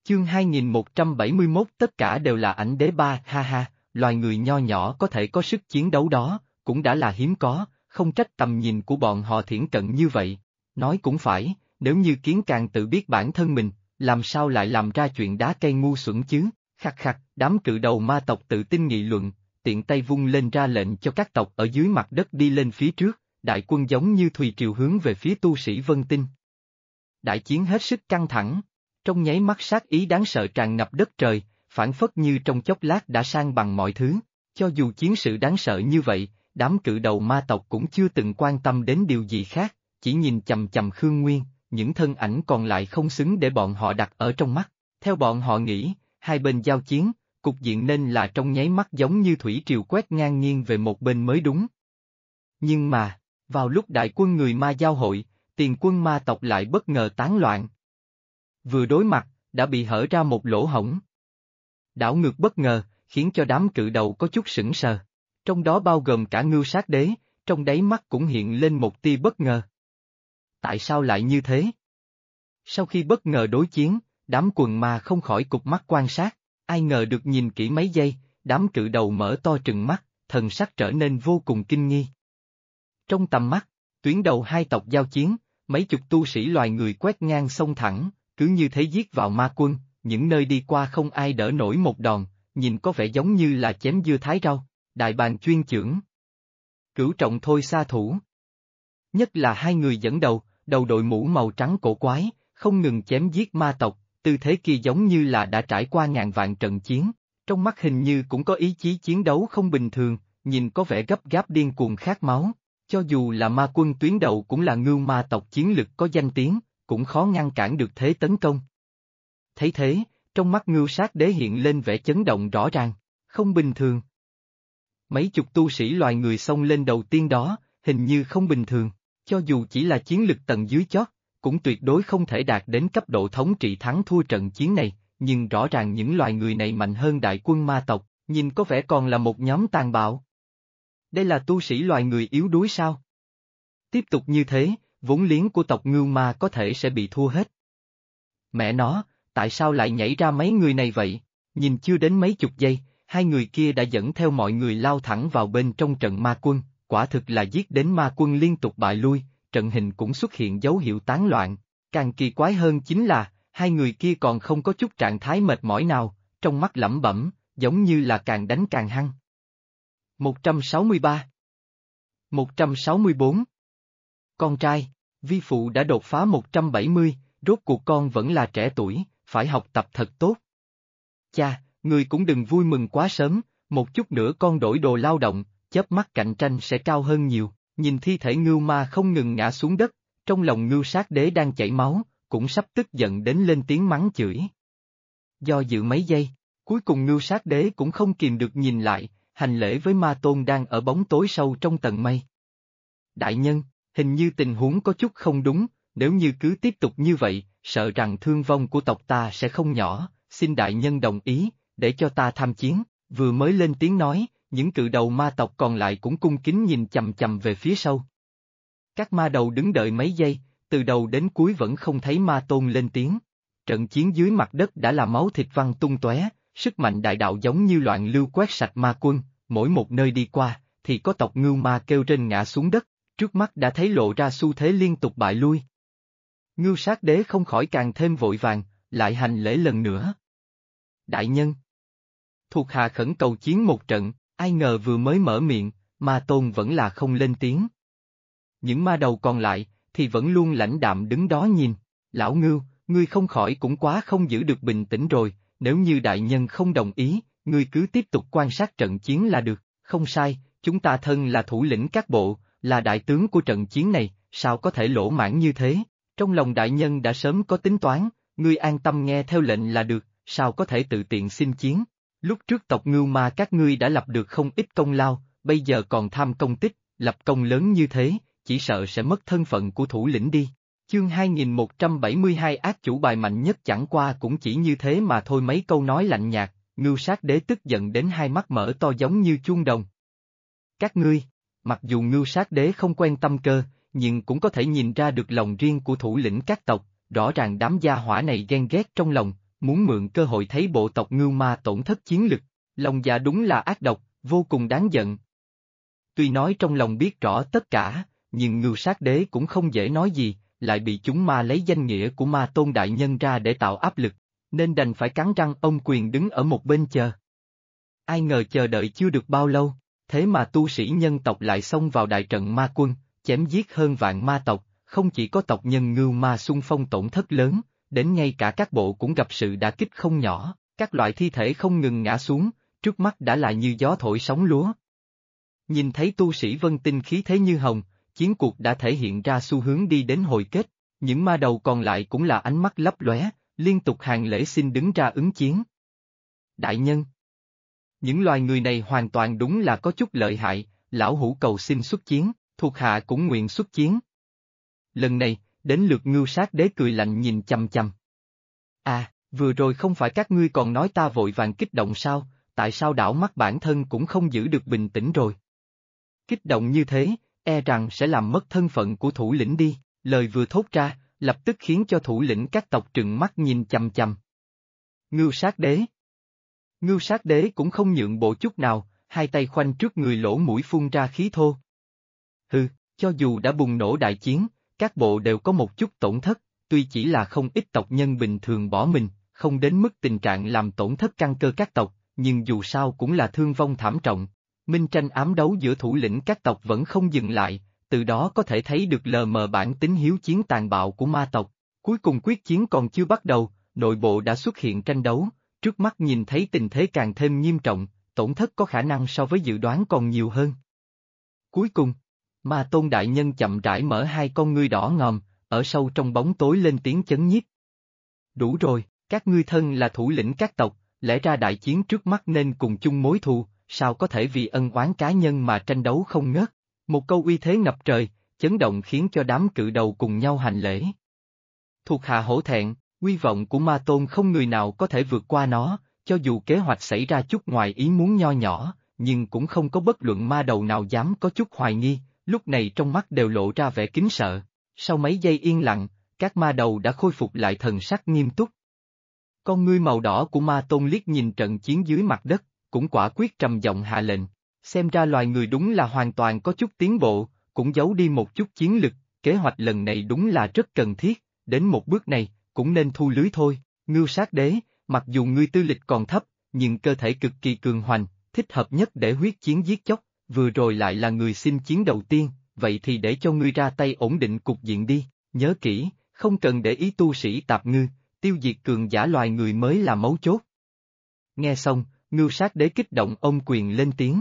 Chương 2171 tất cả đều là ảnh đế ba, ha ha, loài người nho nhỏ có thể có sức chiến đấu đó, cũng đã là hiếm có, không trách tầm nhìn của bọn họ thiển cận như vậy. Nói cũng phải, nếu như kiến càng tự biết bản thân mình, làm sao lại làm ra chuyện đá cây ngu xuẩn chứ, khắc khắc, đám cự đầu ma tộc tự tin nghị luận, tiện tay vung lên ra lệnh cho các tộc ở dưới mặt đất đi lên phía trước, đại quân giống như thùy triều hướng về phía tu sĩ Vân Tinh. Đại chiến hết sức căng thẳng. Trong nháy mắt sát ý đáng sợ tràn ngập đất trời, phảng phất như trong chốc lát đã san bằng mọi thứ. Cho dù chiến sự đáng sợ như vậy, đám cự đầu ma tộc cũng chưa từng quan tâm đến điều gì khác, chỉ nhìn chằm chằm Khương Nguyên, những thân ảnh còn lại không xứng để bọn họ đặt ở trong mắt. Theo bọn họ nghĩ, hai bên giao chiến, cục diện nên là trong nháy mắt giống như thủy triều quét ngang nghiêng về một bên mới đúng. Nhưng mà, vào lúc đại quân người ma giao hội, tiền quân ma tộc lại bất ngờ tán loạn. Vừa đối mặt, đã bị hở ra một lỗ hổng. Đảo ngược bất ngờ, khiến cho đám cự đầu có chút sững sờ. Trong đó bao gồm cả Ngưu Sát Đế, trong đáy mắt cũng hiện lên một tia bất ngờ. Tại sao lại như thế? Sau khi bất ngờ đối chiến, đám quần ma không khỏi cụp mắt quan sát, ai ngờ được nhìn kỹ mấy giây, đám cự đầu mở to trừng mắt, thần sắc trở nên vô cùng kinh nghi. Trong tầm mắt, tuyến đầu hai tộc giao chiến, mấy chục tu sĩ loài người quét ngang sông thẳng. Cứ như thế giết vào ma quân, những nơi đi qua không ai đỡ nổi một đòn, nhìn có vẻ giống như là chém dưa thái rau, đại bàng chuyên chưởng. Cửu trọng thôi xa thủ. Nhất là hai người dẫn đầu, đầu đội mũ màu trắng cổ quái, không ngừng chém giết ma tộc, tư thế kia giống như là đã trải qua ngàn vạn trận chiến, trong mắt hình như cũng có ý chí chiến đấu không bình thường, nhìn có vẻ gấp gáp điên cuồng khát máu, cho dù là ma quân tuyến đầu cũng là ngưu ma tộc chiến lực có danh tiếng, cũng khó ngăn cản được thế tấn công. Thấy thế, trong mắt Ngưu Sát Đế hiện lên vẻ chấn động rõ ràng, không bình thường. Mấy chục tu sĩ loài người xông lên đầu tiên đó, hình như không bình thường, cho dù chỉ là chiến lực tầng dưới chót, cũng tuyệt đối không thể đạt đến cấp độ thống trị thắng thua trận chiến này, nhưng rõ ràng những loài người này mạnh hơn đại quân ma tộc, nhìn có vẻ còn là một nhóm tàn bạo. Đây là tu sĩ loài người yếu đuối sao? Tiếp tục như thế, vốn liếng của tộc Ngưu Ma có thể sẽ bị thua hết. Mẹ nó, tại sao lại nhảy ra mấy người này vậy? Nhìn chưa đến mấy chục giây, hai người kia đã dẫn theo mọi người lao thẳng vào bên trong trận ma quân, quả thực là giết đến ma quân liên tục bại lui, trận hình cũng xuất hiện dấu hiệu tán loạn. Càng kỳ quái hơn chính là, hai người kia còn không có chút trạng thái mệt mỏi nào, trong mắt lẩm bẩm, giống như là càng đánh càng hăng. 163 164 Con trai, vi phụ đã đột phá 170, rốt cuộc con vẫn là trẻ tuổi, phải học tập thật tốt. Cha, người cũng đừng vui mừng quá sớm, một chút nữa con đổi đồ lao động, chớp mắt cạnh tranh sẽ cao hơn nhiều. Nhìn thi thể Ngưu Ma không ngừng ngã xuống đất, trong lòng Ngưu Sát Đế đang chảy máu, cũng sắp tức giận đến lên tiếng mắng chửi. Do dự mấy giây, cuối cùng Ngưu Sát Đế cũng không kìm được nhìn lại, hành lễ với Ma Tôn đang ở bóng tối sâu trong tầng mây. Đại nhân, hình như tình huống có chút không đúng, nếu như cứ tiếp tục như vậy, sợ rằng thương vong của tộc ta sẽ không nhỏ, xin đại nhân đồng ý, để cho ta tham chiến. Vừa mới lên tiếng nói, những cự đầu ma tộc còn lại cũng cung kính nhìn chằm chằm về phía sau. Các ma đầu đứng đợi mấy giây, từ đầu đến cuối vẫn không thấy Ma Tôn lên tiếng. Trận chiến dưới mặt đất đã là máu thịt văng tung tóe, sức mạnh đại đạo giống như loạn lưu quét sạch ma quân, mỗi một nơi đi qua, thì có tộc Ngưu Ma kêu rên ngã xuống đất, trước mắt đã thấy lộ ra xu thế liên tục bại lui. Ngưu Sát Đế không khỏi càng thêm vội vàng, lại hành lễ lần nữa. Đại nhân, thuộc hạ khẩn cầu chiến một trận, ai ngờ vừa mới mở miệng, Ma Tôn vẫn là không lên tiếng. Những ma đầu còn lại, thì vẫn luôn lãnh đạm đứng đó nhìn. Lão Ngưu, ngươi không khỏi cũng quá không giữ được bình tĩnh rồi, nếu như đại nhân không đồng ý, ngươi cứ tiếp tục quan sát trận chiến là được. Không sai, chúng ta thân là thủ lĩnh các bộ, là đại tướng của trận chiến này, sao có thể lỗ mãn như thế? Trong lòng đại nhân đã sớm có tính toán, ngươi an tâm nghe theo lệnh là được, sao có thể tự tiện xin chiến? Lúc trước tộc Ngưu Ma các ngươi đã lập được không ít công lao, bây giờ còn tham công tích, lập công lớn như thế, chỉ sợ sẽ mất thân phận của thủ lĩnh đi. Chương 2172 ác chủ bài mạnh nhất chẳng qua cũng chỉ như thế mà thôi. Mấy câu nói lạnh nhạt, Ngưu Sát Đế tức giận đến hai mắt mở to giống như chuông đồng. Các ngươi, mặc dù Ngưu Sát Đế không quen tâm cơ, nhưng cũng có thể nhìn ra được lòng riêng của thủ lĩnh các tộc, rõ ràng đám gia hỏa này ghen ghét trong lòng, muốn mượn cơ hội thấy bộ tộc Ngưu Ma tổn thất chiến lực, lòng dạ đúng là ác độc, vô cùng đáng giận. Tuy nói trong lòng biết rõ tất cả, nhưng Ngưu Sát Đế cũng không dễ nói gì, lại bị chúng ma lấy danh nghĩa của Ma Tôn đại nhân ra để tạo áp lực, nên đành phải cắn răng ôm quyền đứng ở một bên chờ. Ai ngờ chờ đợi chưa được bao lâu, thế mà tu sĩ nhân tộc lại xông vào đại trận ma quân, chém giết hơn vạn ma tộc, không chỉ có tộc nhân Ngưu Ma xung phong tổn thất lớn, đến ngay cả các bộ cũng gặp sự đả kích không nhỏ, các loại thi thể không ngừng ngã xuống, trước mắt đã lại như gió thổi sóng lúa. Nhìn thấy tu sĩ Vân Tinh khí thế như hồng, chiến cuộc đã thể hiện ra xu hướng đi đến hồi kết, những ma đầu còn lại cũng là ánh mắt lấp lóe, liên tục hàng lễ xin đứng ra ứng chiến. Đại nhân, những loài người này hoàn toàn đúng là có chút lợi hại, lão hủ cầu xin xuất chiến, thuộc hạ cũng nguyện xuất chiến. Lần này, đến lượt Ngưu Sát Đế cười lạnh nhìn chằm chằm. À, vừa rồi không phải các ngươi còn nói ta vội vàng kích động sao, tại sao đảo mắt bản thân cũng không giữ được bình tĩnh rồi? Kích động như thế, e rằng sẽ làm mất thân phận của thủ lĩnh đi, lời vừa thốt ra, lập tức khiến cho thủ lĩnh các tộc trừng mắt nhìn chằm chằm. Ngưu Sát Đế. Ngưu Sát Đế cũng không nhượng bộ chút nào, hai tay khoanh trước người lỗ mũi phun ra khí thô. Hừ, cho dù đã bùng nổ đại chiến, các bộ đều có một chút tổn thất, tuy chỉ là không ít tộc nhân bình thường bỏ mình, không đến mức tình trạng làm tổn thất căn cơ các tộc, nhưng dù sao cũng là thương vong thảm trọng. Minh tranh ám đấu giữa thủ lĩnh các tộc vẫn không dừng lại, từ đó có thể thấy được lờ mờ bản tính hiếu chiến tàn bạo của ma tộc. Cuối cùng quyết chiến còn chưa bắt đầu, nội bộ đã xuất hiện tranh đấu, trước mắt nhìn thấy tình thế càng thêm nghiêm trọng, tổn thất có khả năng so với dự đoán còn nhiều hơn. Cuối cùng, Ma Tôn đại nhân chậm rãi mở hai con ngươi đỏ ngòm, ở sâu trong bóng tối lên tiếng chấn nhiếp. Đủ rồi, các ngươi thân là thủ lĩnh các tộc, lẽ ra đại chiến trước mắt nên cùng chung mối thù, sao có thể vì ân oán cá nhân mà tranh đấu không ngớt. Một câu uy thế ngập trời, chấn động khiến cho đám cự đầu cùng nhau hành lễ. Thuộc hạ hổ thẹn, uy vọng của Ma Tôn không người nào có thể vượt qua nó, cho dù kế hoạch xảy ra chút ngoài ý muốn nho nhỏ, nhưng cũng không có bất luận ma đầu nào dám có chút hoài nghi, lúc này trong mắt đều lộ ra vẻ kính sợ. Sau mấy giây yên lặng, các ma đầu đã khôi phục lại thần sắc nghiêm túc. Con ngươi màu đỏ của Ma Tôn liếc nhìn trận chiến dưới mặt đất, cũng quả quyết trầm giọng hạ lệnh. Xem ra loài người đúng là hoàn toàn có chút tiến bộ, cũng giấu đi một chút chiến lực, kế hoạch lần này đúng là rất cần thiết, đến một bước này, cũng nên thu lưới thôi. Ngưu Sát Đế, mặc dù ngươi tư lịch còn thấp, nhưng cơ thể cực kỳ cường hoành, thích hợp nhất để huyết chiến giết chóc, vừa rồi lại là người xin chiến đầu tiên, vậy thì để cho ngươi ra tay ổn định cục diện đi, nhớ kỹ, không cần để ý tu sĩ tạp ngư, tiêu diệt cường giả loài người mới là mấu chốt. Nghe xong, Ngưu Sát Đế kích động ôm quyền lên tiếng.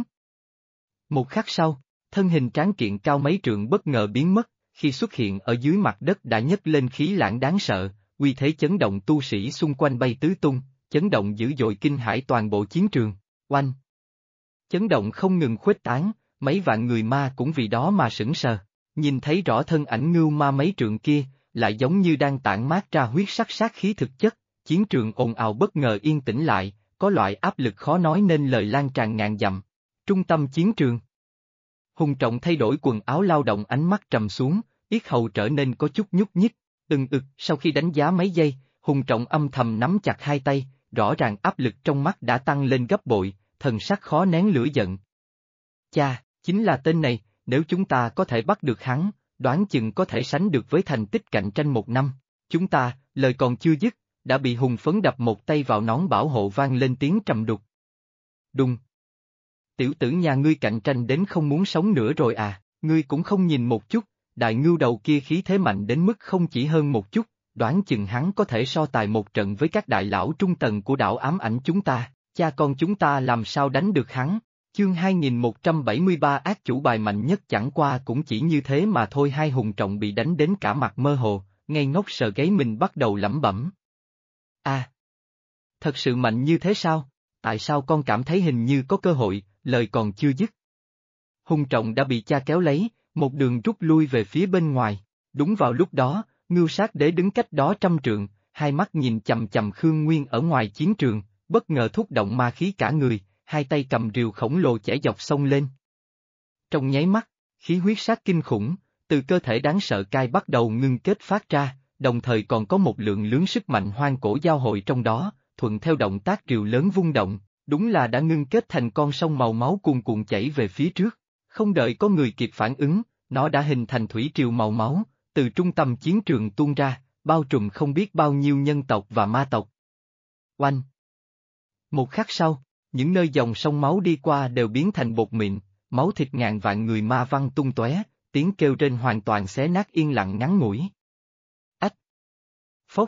Một khắc sau, thân hình tráng kiện cao mấy trượng bất ngờ biến mất, khi xuất hiện ở dưới mặt đất đã nhấc lên khí lãng đáng sợ, uy thế chấn động tu sĩ xung quanh bay tứ tung, chấn động dữ dội kinh hãi toàn bộ chiến trường, oanh. Chấn động không ngừng khuếch tán, mấy vạn người ma cũng vì đó mà sững sờ, nhìn thấy rõ thân ảnh Ngưu Ma mấy trượng kia, lại giống như đang tản mát ra huyết sắc sát khí thực chất, chiến trường ồn ào bất ngờ yên tĩnh lại, có loại áp lực khó nói nên lời lan tràn ngàn dặm. Trung tâm chiến trường. Hùng Trọng thay đổi quần áo lao động, ánh mắt trầm xuống, yết hầu trở nên có chút nhúc nhích, sau khi đánh giá mấy giây, Hùng Trọng âm thầm nắm chặt hai tay, rõ ràng áp lực trong mắt đã tăng lên gấp bội, thần sắc khó nén lửa giận. Cha, chính là tên này, nếu chúng ta có thể bắt được hắn, đoán chừng có thể sánh được với thành tích cạnh tranh một năm. Chúng ta, lời còn chưa dứt, đã bị Hùng Phấn đập một tay vào nón bảo hộ vang lên tiếng trầm đục. Đùng. Tiểu tử nhà ngươi cạnh tranh đến không muốn sống nữa rồi à, ngươi cũng không nhìn một chút, đại ngưu đầu kia khí thế mạnh đến mức không chỉ hơn một chút, đoán chừng hắn có thể so tài một trận với các đại lão trung tầng của đảo ám ảnh chúng ta, cha con chúng ta làm sao đánh được hắn. Chương 2173 ác chủ bài mạnh nhất chẳng qua cũng chỉ như thế mà thôi. Hai Hùng Trọng bị đánh đến cả mặt mơ hồ, ngây ngốc sờ gáy mình bắt đầu lẩm bẩm. À! Thật sự mạnh như thế sao? Tại sao con cảm thấy hình như có cơ hội, lời còn chưa dứt. Hùng Trọng đã bị cha kéo lấy, một đường rút lui về phía bên ngoài, đúng vào lúc đó, Ngưu Sát Đế đứng cách đó 100 trượng, hai mắt nhìn chằm chằm Khương Nguyên ở ngoài chiến trường, bất ngờ thúc động ma khí cả người, hai tay cầm rìu khổng lồ chẻ dọc sông lên. Trong nháy mắt, khí huyết sát kinh khủng, từ cơ thể đáng sợ cai bắt đầu ngưng kết phát ra, đồng thời còn có một lượng lớn sức mạnh hoang cổ giao hội trong đó, thuận theo động tác rìu lớn vung động, đúng là đã ngưng kết thành con sông màu máu cuồn cuộn chảy về phía trước. Không đợi có người kịp phản ứng, nó đã hình thành thủy triều màu máu, từ trung tâm chiến trường tuôn ra, bao trùm không biết bao nhiêu nhân tộc và ma tộc. Oanh! Một khắc sau, những nơi dòng sông máu đi qua đều biến thành bột mịn, máu thịt ngàn vạn người ma văng tung tóe, tiếng kêu rên hoàn toàn xé nát yên lặng ngắn ngủi. Ách! Phốc!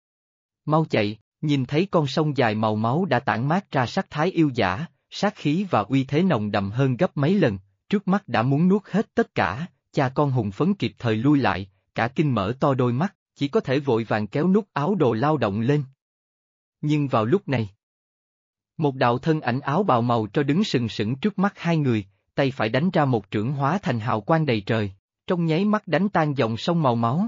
Mau chạy, nhìn thấy con sông dài màu máu đã tản mát ra sắc thái yêu dã, sát khí và uy thế nồng đậm hơn gấp mấy lần, trước mắt đã muốn nuốt hết tất cả, cha con hùng phấn kịp thời lui lại, cả kinh mở to đôi mắt, chỉ có thể vội vàng kéo nút áo đồ lao động lên. Nhưng vào lúc này, một đạo thân ảnh áo bào màu tro đứng sừng sững trước mắt hai người, tay phải đánh ra một chưởng hóa thành hào quang đầy trời, trong nháy mắt đánh tan dòng sông màu máu.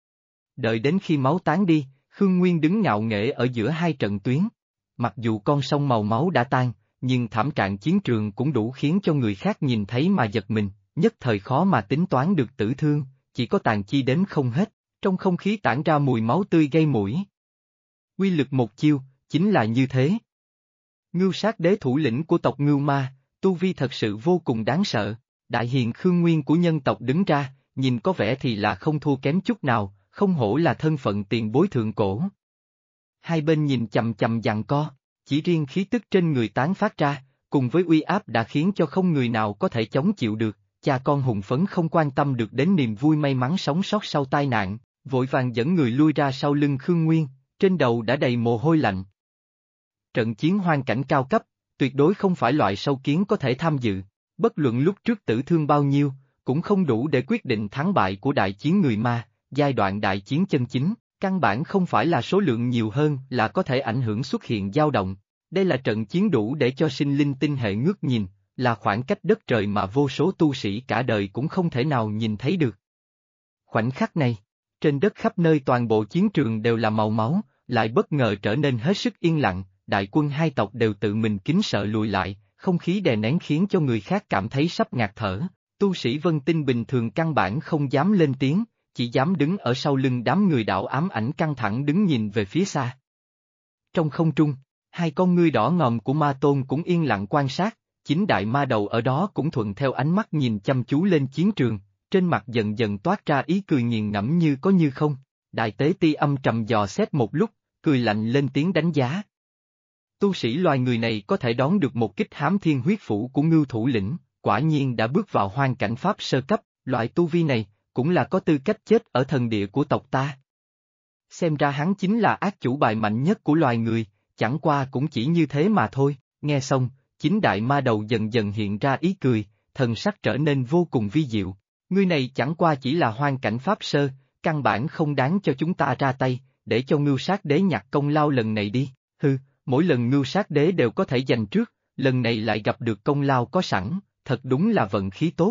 Đợi đến khi máu tán đi, Khương Nguyên đứng ngạo nghễ ở giữa hai trận tuyến. Mặc dù con sông màu máu đã tan, nhưng thảm trạng chiến trường cũng đủ khiến cho người khác nhìn thấy mà giật mình, nhất thời khó mà tính toán được tử thương, chỉ có tàn chi đến không hết, trong không khí tản ra mùi máu tươi gây mũi. Uy lực một chiêu, chính là như thế. Ngưu Sát Đế thủ lĩnh của tộc Ngưu Ma, tu vi thật sự vô cùng đáng sợ, đại hiền Khương Nguyên của nhân tộc đứng ra, nhìn có vẻ thì là không thua kém chút nào, không hổ là thân phận tiền bối thượng cổ. Hai bên nhìn chằm chằm giằng co, chỉ riêng khí tức trên người tán phát ra, cùng với uy áp đã khiến cho không người nào có thể chống chịu được, cha con hùng phấn không quan tâm được đến niềm vui may mắn sống sót sau tai nạn, vội vàng dẫn người lui ra sau lưng Khương Nguyên, trên đầu đã đầy mồ hôi lạnh. Trận chiến hoang cảnh cao cấp, tuyệt đối không phải loại sâu kiến có thể tham dự, bất luận lúc trước tử thương bao nhiêu, cũng không đủ để quyết định thắng bại của đại chiến người ma, giai đoạn đại chiến chân chính, căn bản không phải là số lượng nhiều hơn là có thể ảnh hưởng xuất hiện dao động, đây là trận chiến đủ để cho sinh linh tinh hệ ngước nhìn, là khoảng cách đất trời mà vô số tu sĩ cả đời cũng không thể nào nhìn thấy được. Khoảnh khắc này, trên đất khắp nơi toàn bộ chiến trường đều là màu máu, lại bất ngờ trở nên hết sức yên lặng, đại quân hai tộc đều tự mình kính sợ lùi lại, không khí đè nén khiến cho người khác cảm thấy sắp ngạt thở, tu sĩ Vân Tinh bình thường căn bản không dám lên tiếng, chỉ dám đứng ở sau lưng đám người đạo ám ảnh căng thẳng đứng nhìn về phía xa. Trong không trung, hai con ngươi đỏ ngòm của ma tôn cũng yên lặng quan sát, chính đại ma đầu ở đó cũng thuận theo ánh mắt nhìn chăm chú lên chiến trường, trên mặt dần dần toát ra ý cười nghiền ngẫm như có như không, đại tế ti âm trầm dò xét một lúc, cười lạnh lên tiếng đánh giá. Tu sĩ loài người này có thể đón được một kích hám thiên huyết phủ của Ngưu thủ lĩnh, quả nhiên đã bước vào hoang cảnh pháp sơ cấp, loại tu vi này, cũng là có tư cách chết ở thần địa của tộc ta. Xem ra hắn chính là ác chủ bài mạnh nhất của loài người, chẳng qua cũng chỉ như thế mà thôi, nghe xong, chính đại ma đầu dần dần hiện ra ý cười, thần sắc trở nên vô cùng vi diệu. Ngươi này chẳng qua chỉ là hoang cảnh pháp sơ, căn bản không đáng cho chúng ta ra tay, để cho Ngưu Sát Đế nhặt công lao lần này đi, hừ, mỗi lần Ngưu Sát Đế đều có thể giành trước, lần này lại gặp được công lao có sẵn, thật đúng là vận khí tốt.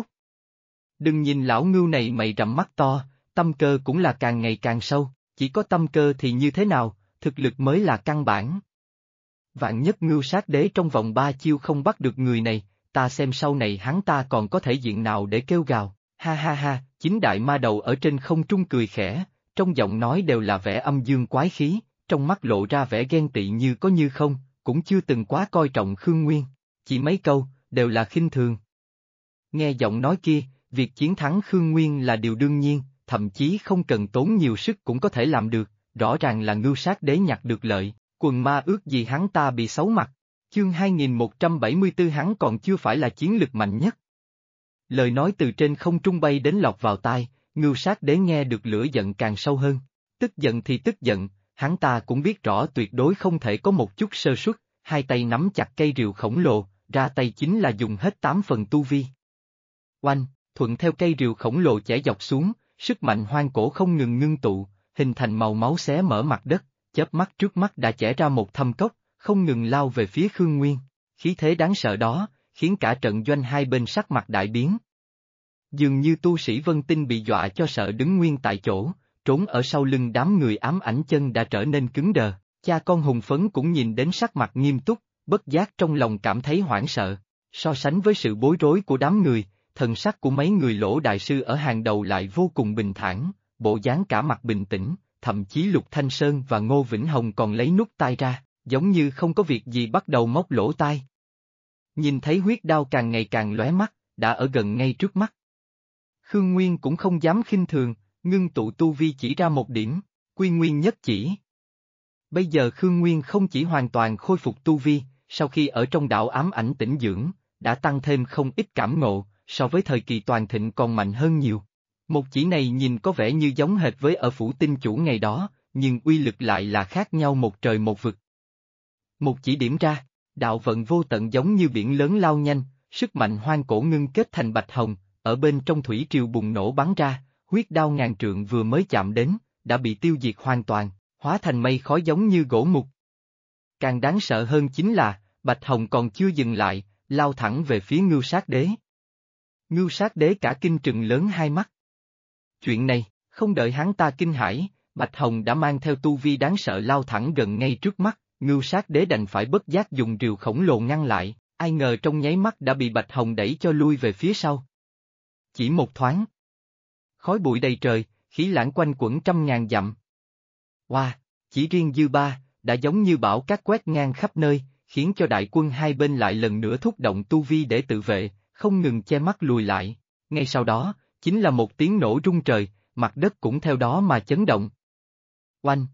Đừng nhìn lão Ngưu này mày rậm mắt to, tâm cơ cũng là càng ngày càng sâu, chỉ có tâm cơ thì như thế nào, thực lực mới là căn bản. Vạn nhất Ngưu Sát Đế trong vòng 3 chiêu không bắt được người này, ta xem sau này hắn ta còn có thể diện nào để kêu gào, ha ha ha, chính đại ma đầu ở trên không trung cười khẽ, trong giọng nói đều là vẻ âm dương quái khí, trong mắt lộ ra vẻ ghen tị như có như không, cũng chưa từng quá coi trọng Khương Nguyên, chỉ mấy câu, đều là khinh thường. Nghe giọng nói kia, việc chiến thắng Khương Nguyên là điều đương nhiên, thậm chí không cần tốn nhiều sức cũng có thể làm được, rõ ràng là Ngưu Sát Đế nhặt được lợi, quần ma ước gì hắn ta bị xấu mặt. Chương 2174 hắn còn chưa phải là chiến lực mạnh nhất. Lời nói từ trên không trung bay đến lọt vào tai, Ngưu Sát Đế nghe được lửa giận càng sâu hơn. Tức giận thì tức giận, hắn ta cũng biết rõ tuyệt đối không thể có một chút sơ suất, hai tay nắm chặt cây rìu khổng lồ, ra tay chính là dùng hết 8 phần tu vi. Oanh, thuận theo cây rìu khổng lồ chẻ dọc xuống, sức mạnh hoang cổ không ngừng ngưng tụ, hình thành màu máu xé mở mặt đất, chớp mắt trước mắt đã chẻ ra một thâm cốc, không ngừng lao về phía Khương Nguyên. Khí thế đáng sợ đó, khiến cả trận doanh hai bên sắc mặt đại biến. Dường như tu sĩ Vân Tinh bị dọa cho sợ đứng nguyên tại chỗ, trốn ở sau lưng đám người ám ảnh chân đã trở nên cứng đờ, cha con hùng phấn cũng nhìn đến sắc mặt nghiêm túc, bất giác trong lòng cảm thấy hoảng sợ. So sánh với sự bối rối của đám người, thần sắc của mấy người Lỗ đại sư ở hàng đầu lại vô cùng bình thản, bộ dáng cả mặt bình tĩnh, thậm chí Lục Thanh Sơn và Ngô Vĩnh Hồng còn lấy nút tai ra, giống như không có việc gì bắt đầu móc lỗ tai. Nhìn thấy huyết đao càng ngày càng lóe mắt, đã ở gần ngay trước mắt. Khương Nguyên cũng không dám khinh thường, ngưng tụ tu vi chỉ ra một điểm, quy nguyên nhất chỉ. Bây giờ Khương Nguyên không chỉ hoàn toàn khôi phục tu vi, sau khi ở trong đạo ám ảnh tĩnh dưỡng, đã tăng thêm không ít cảm ngộ, so với thời kỳ toàn thịnh còn mạnh hơn nhiều. Một chỉ này nhìn có vẻ như giống hệt với ở phủ tinh chủ ngày đó, nhưng uy lực lại là khác nhau một trời một vực. Một chỉ điểm ra, đạo vận vô tận giống như biển lớn lao nhanh, sức mạnh hoang cổ ngưng kết thành bạch hồng, ở bên trong thủy triều bùng nổ bắn ra, huyết đao ngàn trượng vừa mới chạm đến, đã bị tiêu diệt hoàn toàn, hóa thành mây khói giống như gỗ mục. Càng đáng sợ hơn chính là, bạch hồng còn chưa dừng lại, lao thẳng về phía Ngưu Sát Đế. Ngưu Sát Đế cả kinh trừng lớn hai mắt. Chuyện này, không đợi hắn ta kinh hãi, bạch hồng đã mang theo tu vi đáng sợ lao thẳng gần ngay trước mắt, Ngưu Sát Đế đành phải bất giác dùng rìu khổng lồ ngăn lại, ai ngờ trong nháy mắt đã bị bạch hồng đẩy cho lui về phía sau. Chỉ một thoáng. Khói bụi đầy trời, khí lãng quanh quẩn trăm ngàn dặm. Wow, chỉ riêng dư ba, đã giống như bão cát quét ngang khắp nơi, khiến cho đại quân hai bên lại lần nữa thúc động tu vi để tự vệ, không ngừng che mắt lùi lại. Ngay sau đó, chính là một tiếng nổ rung trời, mặt đất cũng theo đó mà chấn động. Oanh!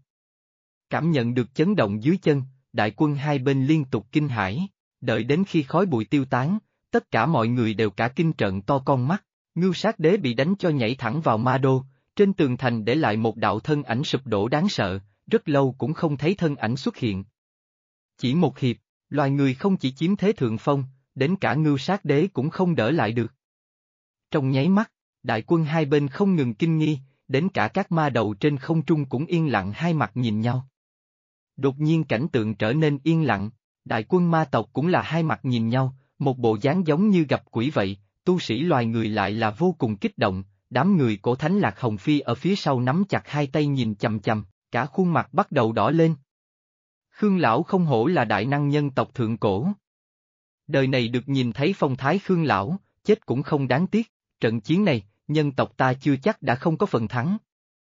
Cảm nhận được chấn động dưới chân, đại quân hai bên liên tục kinh hãi, đợi đến khi khói bụi tiêu tán, tất cả mọi người đều cả kinh trợn to con mắt, Ngưu Sát Đế bị đánh cho nhảy thẳng vào ma đô, trên tường thành để lại một đạo thân ảnh sụp đổ đáng sợ, rất lâu cũng không thấy thân ảnh xuất hiện. Chỉ một hiệp, loài người không chỉ chiếm thế thượng phong, đến cả Ngưu Sát Đế cũng không đỡ lại được. Trong nháy mắt, đại quân hai bên không ngừng kinh nghi, đến cả các ma đầu trên không trung cũng yên lặng hai mặt nhìn nhau. Đột nhiên cảnh tượng trở nên yên lặng, đại quân ma tộc cũng là hai mặt nhìn nhau, một bộ dáng giống như gặp quỷ vậy, tu sĩ loài người lại là vô cùng kích động, đám người cổ thánh Lạc Hồng Phi ở phía sau nắm chặt hai tay nhìn chằm chằm, cả khuôn mặt bắt đầu đỏ lên. Khương Lão không hổ là đại năng nhân tộc thượng cổ. Đời này được nhìn thấy phong thái Khương Lão, chết cũng không đáng tiếc, trận chiến này, nhân tộc ta chưa chắc đã không có phần thắng.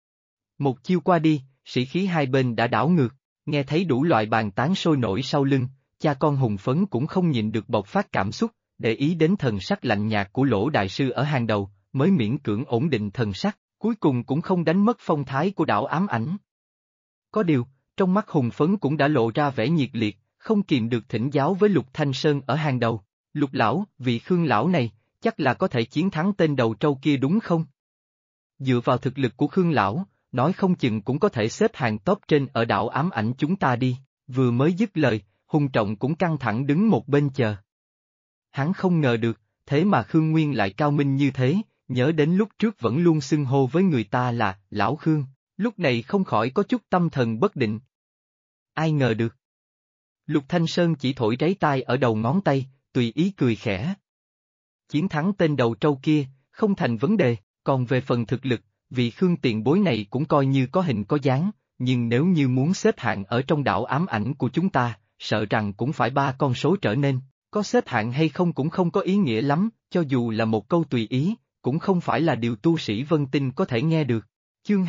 Một chiêu qua đi, sĩ khí hai bên đã đảo ngược, nghe thấy đủ loại bàn tán sôi nổi sau lưng, cha con hùng phấn cũng không nhịn được bộc phát cảm xúc, để ý đến thần sắc lạnh nhạt của Lỗ Đại Sư ở hàng đầu, mới miễn cưỡng ổn định thần sắc, cuối cùng cũng không đánh mất phong thái của đạo ám ảnh. Có điều, trong mắt hùng phấn cũng đã lộ ra vẻ nhiệt liệt, không kìm được thỉnh giáo với Lục Thanh Sơn ở hàng đầu. Lục Lão, vị Khương Lão này, chắc là có thể chiến thắng tên đầu trâu kia đúng không? Dựa vào thực lực của Khương Lão, nói không chừng cũng có thể xếp hàng top trên ở đảo ám ảnh chúng ta đi, vừa mới dứt lời, Hùng Trọng cũng căng thẳng đứng một bên chờ. Hắn không ngờ được, thế mà Khương Nguyên lại cao minh như thế, nhớ đến lúc trước vẫn luôn xưng hô với người ta là Lão Khương, lúc này không khỏi có chút tâm thần bất định. Ai ngờ được. Lục Thanh Sơn chỉ thổi ráy tai ở đầu ngón tay, tùy ý cười khẽ. Chiến thắng tên đầu trâu kia, không thành vấn đề, còn về phần thực lực, vị Khương tiền bối này cũng coi như có hình có dáng, nhưng nếu như muốn xếp hạng ở trong đảo ám ảnh của chúng ta, sợ rằng cũng phải 3 con số trở nên, có xếp hạng hay không cũng không có ý nghĩa lắm, cho dù là một câu tùy ý, cũng không phải là điều tu sĩ Vân Tinh có thể nghe được. Chương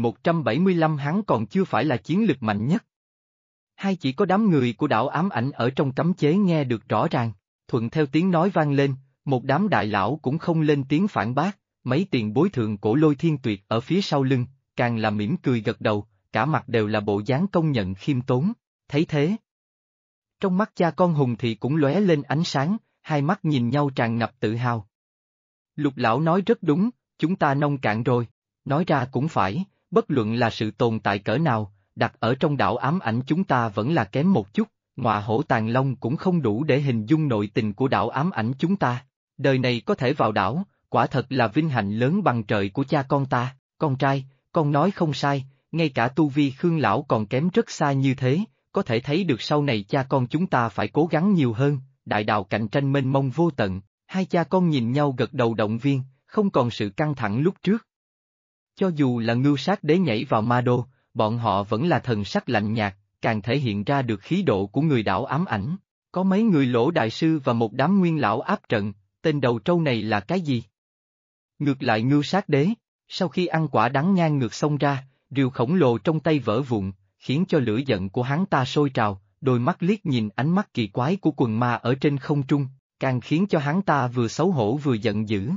2175 hắn còn chưa phải là chiến lực mạnh nhất. Hay chỉ có đám người của đảo ám ảnh ở trong cấm chế nghe được rõ ràng, thuận theo tiếng nói vang lên, một đám đại lão cũng không lên tiếng phản bác, mấy tiền bối thượng cổ Lôi Thiên Tuyệt ở phía sau lưng, càng là mỉm cười gật đầu, cả mặt đều là bộ dáng công nhận khiêm tốn, thấy thế. Trong mắt cha con Hùng thì cũng lóe lên ánh sáng, hai mắt nhìn nhau tràn ngập tự hào. Lục lão nói rất đúng, chúng ta nông cạn rồi, nói ra cũng phải, bất luận là sự tồn tại cỡ nào, đặt ở trong đảo ám ảnh chúng ta vẫn là kém một chút, ngọa hổ tàng long cũng không đủ để hình dung nội tình của đảo ám ảnh chúng ta. Đời này có thể vào đảo, quả thật là vinh hạnh lớn bằng trời của cha con ta, con trai, con nói không sai, ngay cả tu vi Khương lão còn kém rất xa như thế, có thể thấy được sau này cha con chúng ta phải cố gắng nhiều hơn, đại đạo cạnh tranh mênh mông vô tận, hai cha con nhìn nhau gật đầu động viên, không còn sự căng thẳng lúc trước. Cho dù là Ngưu Sát Đế nhảy vào ma đô, bọn họ vẫn là thần sắc lạnh nhạt, càng thể hiện ra được khí độ của người đảo ám ảnh. Có mấy người Lỗ Đại Sư và một đám nguyên lão áp trận, tên đầu trâu này là cái gì? Ngược lại Ngưu Sát Đế, sau khi ăn quả đắng ngang ngược xông ra, rìu khổng lồ trong tay vỡ vụn, khiến cho lửa giận của hắn ta sôi trào, đôi mắt liếc nhìn ánh mắt kỳ quái của quần ma ở trên không trung, càng khiến cho hắn ta vừa xấu hổ vừa giận dữ.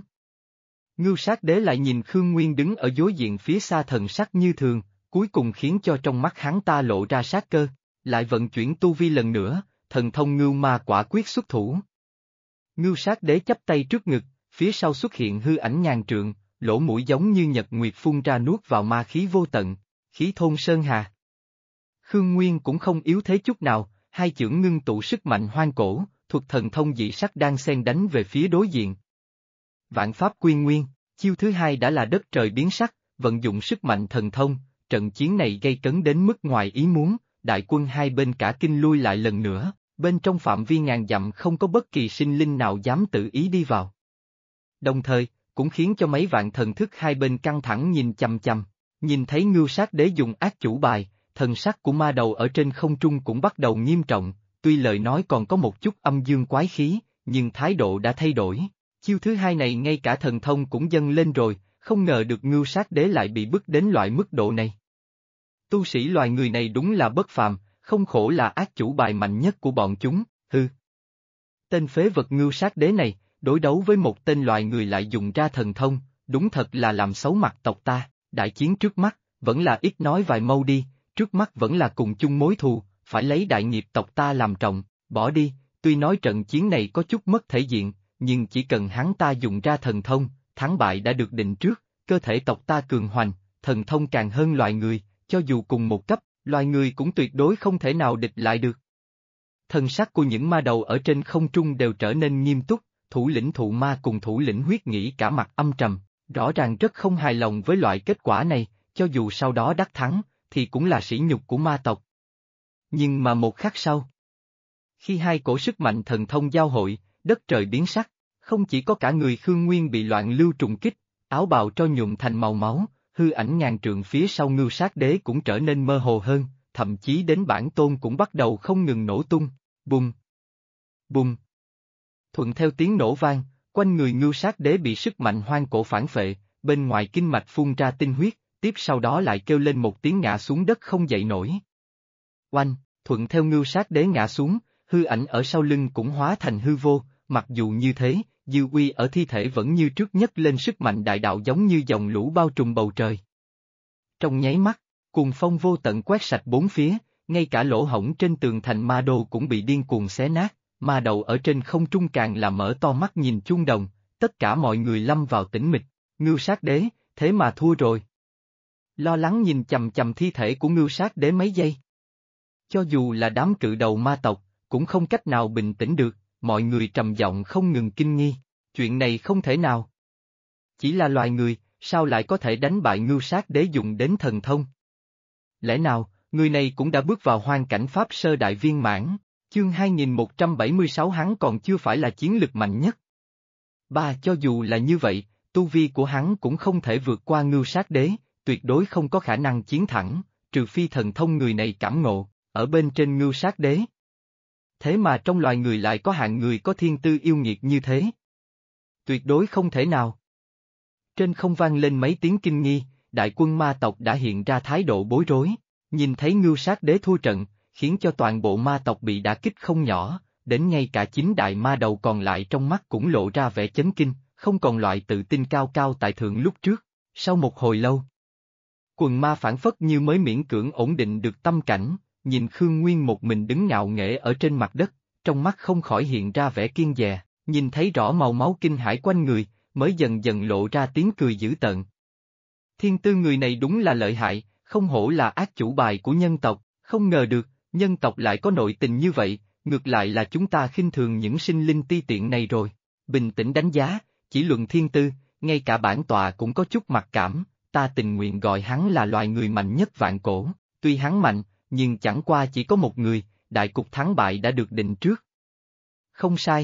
Ngưu Sát Đế lại nhìn Khương Nguyên đứng ở đối diện phía xa thần sắc như thường, cuối cùng khiến cho trong mắt hắn ta lộ ra sát cơ, lại vận chuyển tu vi lần nữa, thần thông ngưu ma quả quyết xuất thủ. Ngưu Sát Đế chắp tay trước ngực, phía sau xuất hiện hư ảnh ngàn trượng, lỗ mũi giống như nhật nguyệt phun ra nuốt vào ma khí vô tận, khí thôn sơn hà. Khương Nguyên cũng không yếu thế chút nào, hai chưởng ngưng tụ sức mạnh hoang cổ, thuật thần thông dị sắc đang xen đánh về phía đối diện. Vạn Pháp Quy Nguyên, chiêu thứ hai đã là đất trời biến sắc, vận dụng sức mạnh thần thông, trận chiến này gây cấn đến mức ngoài ý muốn, đại quân hai bên cả kinh lui lại lần nữa, bên trong phạm vi ngàn dặm không có bất kỳ sinh linh nào dám tự ý đi vào. Đồng thời, cũng khiến cho mấy vạn thần thức hai bên căng thẳng nhìn chằm chằm, nhìn thấy Ngưu Sát Đế dùng ác chủ bài, thần sắc của ma đầu ở trên không trung cũng bắt đầu nghiêm trọng, tuy lời nói còn có một chút âm dương quái khí, nhưng thái độ đã thay đổi. Chiêu thứ hai này ngay cả thần thông cũng dâng lên rồi, không ngờ được Ngưu Sát Đế lại bị bức đến loại mức độ này. Tu sĩ loài người này đúng là bất phàm, không khổ là ác chủ bài mạnh nhất của bọn chúng, hư. Tên phế vật Ngưu Sát Đế này, đối đấu với một tên loài người lại dùng ra thần thông, đúng thật là làm xấu mặt tộc ta, đại chiến trước mắt, vẫn là ít nói vài mâu đi, trước mắt vẫn là cùng chung mối thù, phải lấy đại nghiệp tộc ta làm trọng, bỏ đi, tuy nói trận chiến này có chút mất thể diện, nhưng chỉ cần hắn ta dùng ra thần thông, thắng bại đã được định trước, cơ thể tộc ta cường hoành, thần thông càng hơn loài người, cho dù cùng một cấp, loài người cũng tuyệt đối không thể nào địch lại được. Thần sắc của những ma đầu ở trên không trung đều trở nên nghiêm túc, thủ lĩnh thụ ma cùng thủ lĩnh huyết nghĩ cả mặt âm trầm, rõ ràng rất không hài lòng với loại kết quả này, cho dù sau đó đắc thắng, thì cũng là sỉ nhục của ma tộc. Nhưng mà một khắc sau, khi hai cổ sức mạnh thần thông giao hội, đất trời biến sắc, không chỉ có cả người Khương Nguyên bị loạn lưu trùng kích, áo bào cho nhuộm thành màu máu, hư ảnh ngàn trượng phía sau Ngưu Sát Đế cũng trở nên mơ hồ hơn, thậm chí đến bản tôn cũng bắt đầu không ngừng nổ tung, bùng, bùng. Thuận theo tiếng nổ vang, quanh người Ngưu Sát Đế bị sức mạnh hoang cổ phản phệ, bên ngoài kinh mạch phun ra tinh huyết, tiếp sau đó lại kêu lên một tiếng ngã xuống đất không dậy nổi. Oanh, thuận theo Ngưu Sát Đế ngã xuống, hư ảnh ở sau lưng cũng hóa thành hư vô, mặc dù như thế, dư uy ở thi thể vẫn như trước nhất lên sức mạnh đại đạo giống như dòng lũ bao trùm bầu trời. Trong nháy mắt, cuồng phong vô tận quét sạch bốn phía, ngay cả lỗ hổng trên tường thành ma đô cũng bị điên cuồng xé nát, ma đầu ở trên không trung càng là mở to mắt nhìn chuông đồng, tất cả mọi người lâm vào tĩnh mịch, Ngưu Sát Đế, thế mà thua rồi. Lo lắng nhìn chằm chằm thi thể của Ngưu Sát Đế mấy giây. Cho dù là đám cự đầu ma tộc, cũng không cách nào bình tĩnh được, mọi người trầm giọng không ngừng kinh nghi, chuyện này không thể nào. Chỉ là loài người, sao lại có thể đánh bại Ngưu Sát Đế dùng đến thần thông? Lẽ nào, người này cũng đã bước vào hoang cảnh Pháp Sơ Đại Viên Mãn, chương 2176 hắn còn chưa phải là chiến lực mạnh nhất. Cho dù là như vậy, tu vi của hắn cũng không thể vượt qua Ngưu Sát Đế, tuyệt đối không có khả năng chiến thẳng, trừ phi thần thông người này cảm ngộ, ở bên trên Ngưu Sát Đế. Thế mà trong loài người lại có hạng người có thiên tư yêu nghiệt như thế. Tuyệt đối không thể nào. Trên không vang lên mấy tiếng kinh nghi, đại quân ma tộc đã hiện ra thái độ bối rối, nhìn thấy Ngưu Sát Đế thua trận, khiến cho toàn bộ ma tộc bị đả kích không nhỏ, đến ngay cả chính đại ma đầu còn lại trong mắt cũng lộ ra vẻ chấn kinh, không còn loại tự tin cao cao tại thượng lúc trước. Sau một hồi lâu, quần ma phản phất như mới miễn cưỡng ổn định được tâm cảnh, nhìn Khương Nguyên một mình đứng ngạo nghễ ở trên mặt đất, trong mắt không khỏi hiện ra vẻ kiêng dè, nhìn thấy rõ màu máu kinh hãi quanh người, mới dần dần lộ ra tiếng cười dữ tợn. Thiên tư người này đúng là lợi hại, không hổ là ác chủ bài của nhân tộc, không ngờ được, nhân tộc lại có nội tình như vậy, ngược lại là chúng ta khinh thường những sinh linh ti tiện này rồi. Bình tĩnh đánh giá, chỉ luận thiên tư, ngay cả bản tọa cũng có chút mặc cảm, ta tình nguyện gọi hắn là loài người mạnh nhất vạn cổ, tuy hắn mạnh, nhưng chẳng qua chỉ có một người, đại cục thắng bại đã được định trước. Không sai.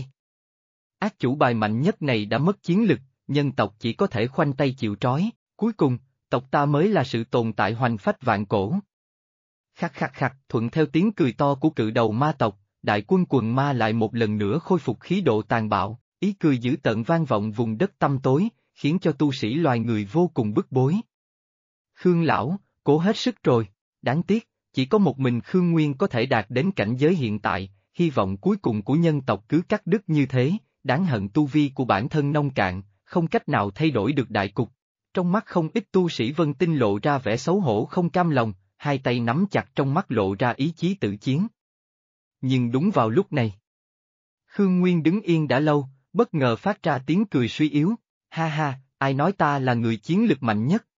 Ác chủ bài mạnh nhất này đã mất chiến lực, nhân tộc chỉ có thể khoanh tay chịu trói, cuối cùng, tộc ta mới là sự tồn tại hoành phách vạn cổ. Khắc khắc khắc, thuận theo tiếng cười to của cự đầu ma tộc, đại quân quần ma lại một lần nữa khôi phục khí độ tàn bạo, ý cười dữ tợn vang vọng vùng đất tăm tối, khiến cho tu sĩ loài người vô cùng bức bối. Khương lão, cố hết sức rồi, đáng tiếc, chỉ có một mình Khương Nguyên có thể đạt đến cảnh giới hiện tại, hy vọng cuối cùng của nhân tộc cứ cắt đứt như thế, đáng hận tu vi của bản thân nông cạn, không cách nào thay đổi được đại cục. Trong mắt không ít tu sĩ Vân Tinh lộ ra vẻ xấu hổ không cam lòng, hai tay nắm chặt trong mắt lộ ra ý chí tự chiến. Nhưng đúng vào lúc này, Khương Nguyên đứng yên đã lâu, bất ngờ phát ra tiếng cười suy yếu, ha ha, ai nói ta là người chiến lực mạnh nhất?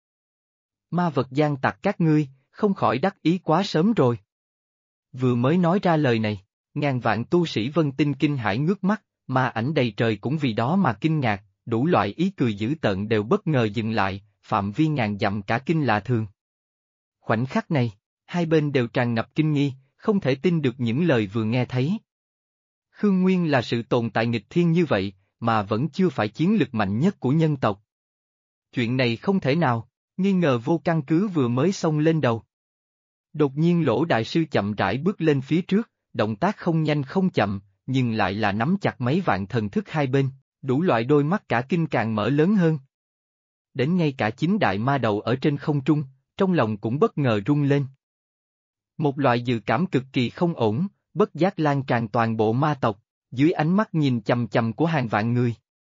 Ma vật gian tặc các ngươi, không khỏi đắc ý quá sớm rồi. Vừa mới nói ra lời này, ngàn vạn tu sĩ Vân Tinh kinh hãi ngước mắt, ma ảnh đầy trời cũng vì đó mà kinh ngạc, đủ loại ý cười dữ tợn đều bất ngờ dừng lại, phạm vi ngàn dặm cả kinh lạ thường. Khoảnh khắc này, hai bên đều tràn ngập kinh nghi, không thể tin được những lời vừa nghe thấy. Khương Nguyên là sự tồn tại nghịch thiên như vậy, mà vẫn chưa phải chiến lực mạnh nhất của nhân tộc. Chuyện này không thể nào, nghi ngờ vô căn cứ vừa mới xông lên đầu. Đột nhiên Lỗ Đại Sư chậm rãi bước lên phía trước, động tác không nhanh không chậm, nhưng lại là nắm chặt mấy vạn thần thức hai bên, đủ loại đôi mắt cả kinh càng mở lớn hơn. Đến ngay cả chính đại ma đầu ở trên không trung, trong lòng cũng bất ngờ rung lên. Một loại dự cảm cực kỳ không ổn, bất giác lan tràn toàn bộ ma tộc, dưới ánh mắt nhìn chằm chằm của hàng vạn người.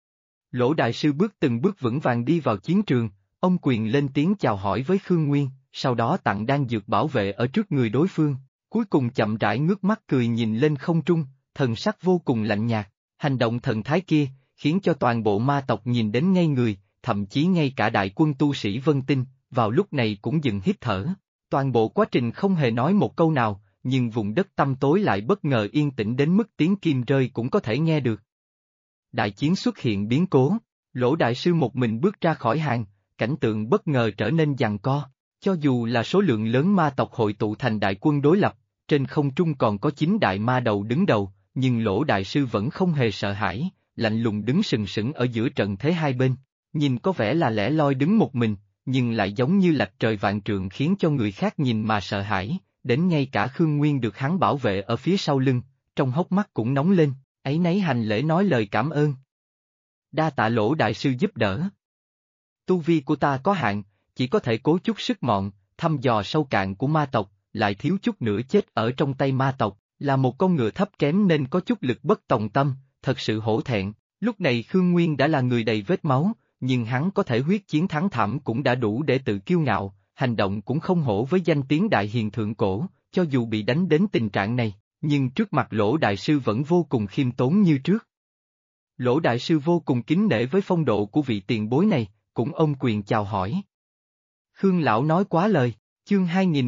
Lỗ Đại Sư bước từng bước vững vàng đi vào chiến trường, ông quyền lên tiếng chào hỏi với Khương Nguyên, sau đó tặng đan dược bảo vệ ở trước người đối phương, cuối cùng chậm rãi ngước mắt cười nhìn lên không trung, thần sắc vô cùng lạnh nhạt, hành động thần thái kia, khiến cho toàn bộ ma tộc nhìn đến ngây người, thậm chí ngay cả đại quân tu sĩ Vân Tinh, vào lúc này cũng dừng hít thở. Toàn bộ quá trình không hề nói một câu nào, nhưng vùng đất tăm tối lại bất ngờ yên tĩnh đến mức tiếng kim rơi cũng có thể nghe được. Đại chiến xuất hiện biến cố, Lỗ Đại Sư một mình bước ra khỏi hàng, cảnh tượng bất ngờ trở nên giằng co, cho dù là số lượng lớn ma tộc hội tụ thành đại quân đối lập, trên không trung còn có 9 đại ma đầu đứng đầu, nhưng Lỗ Đại Sư vẫn không hề sợ hãi, lạnh lùng đứng sừng sững ở giữa trận thế hai bên, nhìn có vẻ là lẻ loi đứng một mình, nhưng lại giống như lạch trời vạn trượng khiến cho người khác nhìn mà sợ hãi, đến ngay cả Khương Nguyên được hắn bảo vệ ở phía sau lưng, trong hốc mắt cũng nóng lên, áy náy hành lễ nói lời cảm ơn. Đa tạ Lỗ Đại Sư giúp đỡ. Tu vi của ta có hạn, chỉ có thể cố chút sức mọn, thăm dò sâu cạn của ma tộc, lại thiếu chút nữa chết ở trong tay ma tộc, là một con ngựa thấp kém nên có chút lực bất tòng tâm, thật sự hổ thẹn. Lúc này Khương Nguyên đã là người đầy vết máu, nhưng hắn có thể huyết chiến thắng thảm cũng đã đủ để tự kiêu ngạo, hành động cũng không hổ với danh tiếng đại hiền thượng cổ, cho dù bị đánh đến tình trạng này, nhưng trước mặt Lỗ Đại Sư vẫn vô cùng khiêm tốn như trước. Lỗ Đại Sư vô cùng kính nể với phong độ của vị tiền bối này, cũng ôm quyền chào hỏi. Khương Lão nói quá lời, chương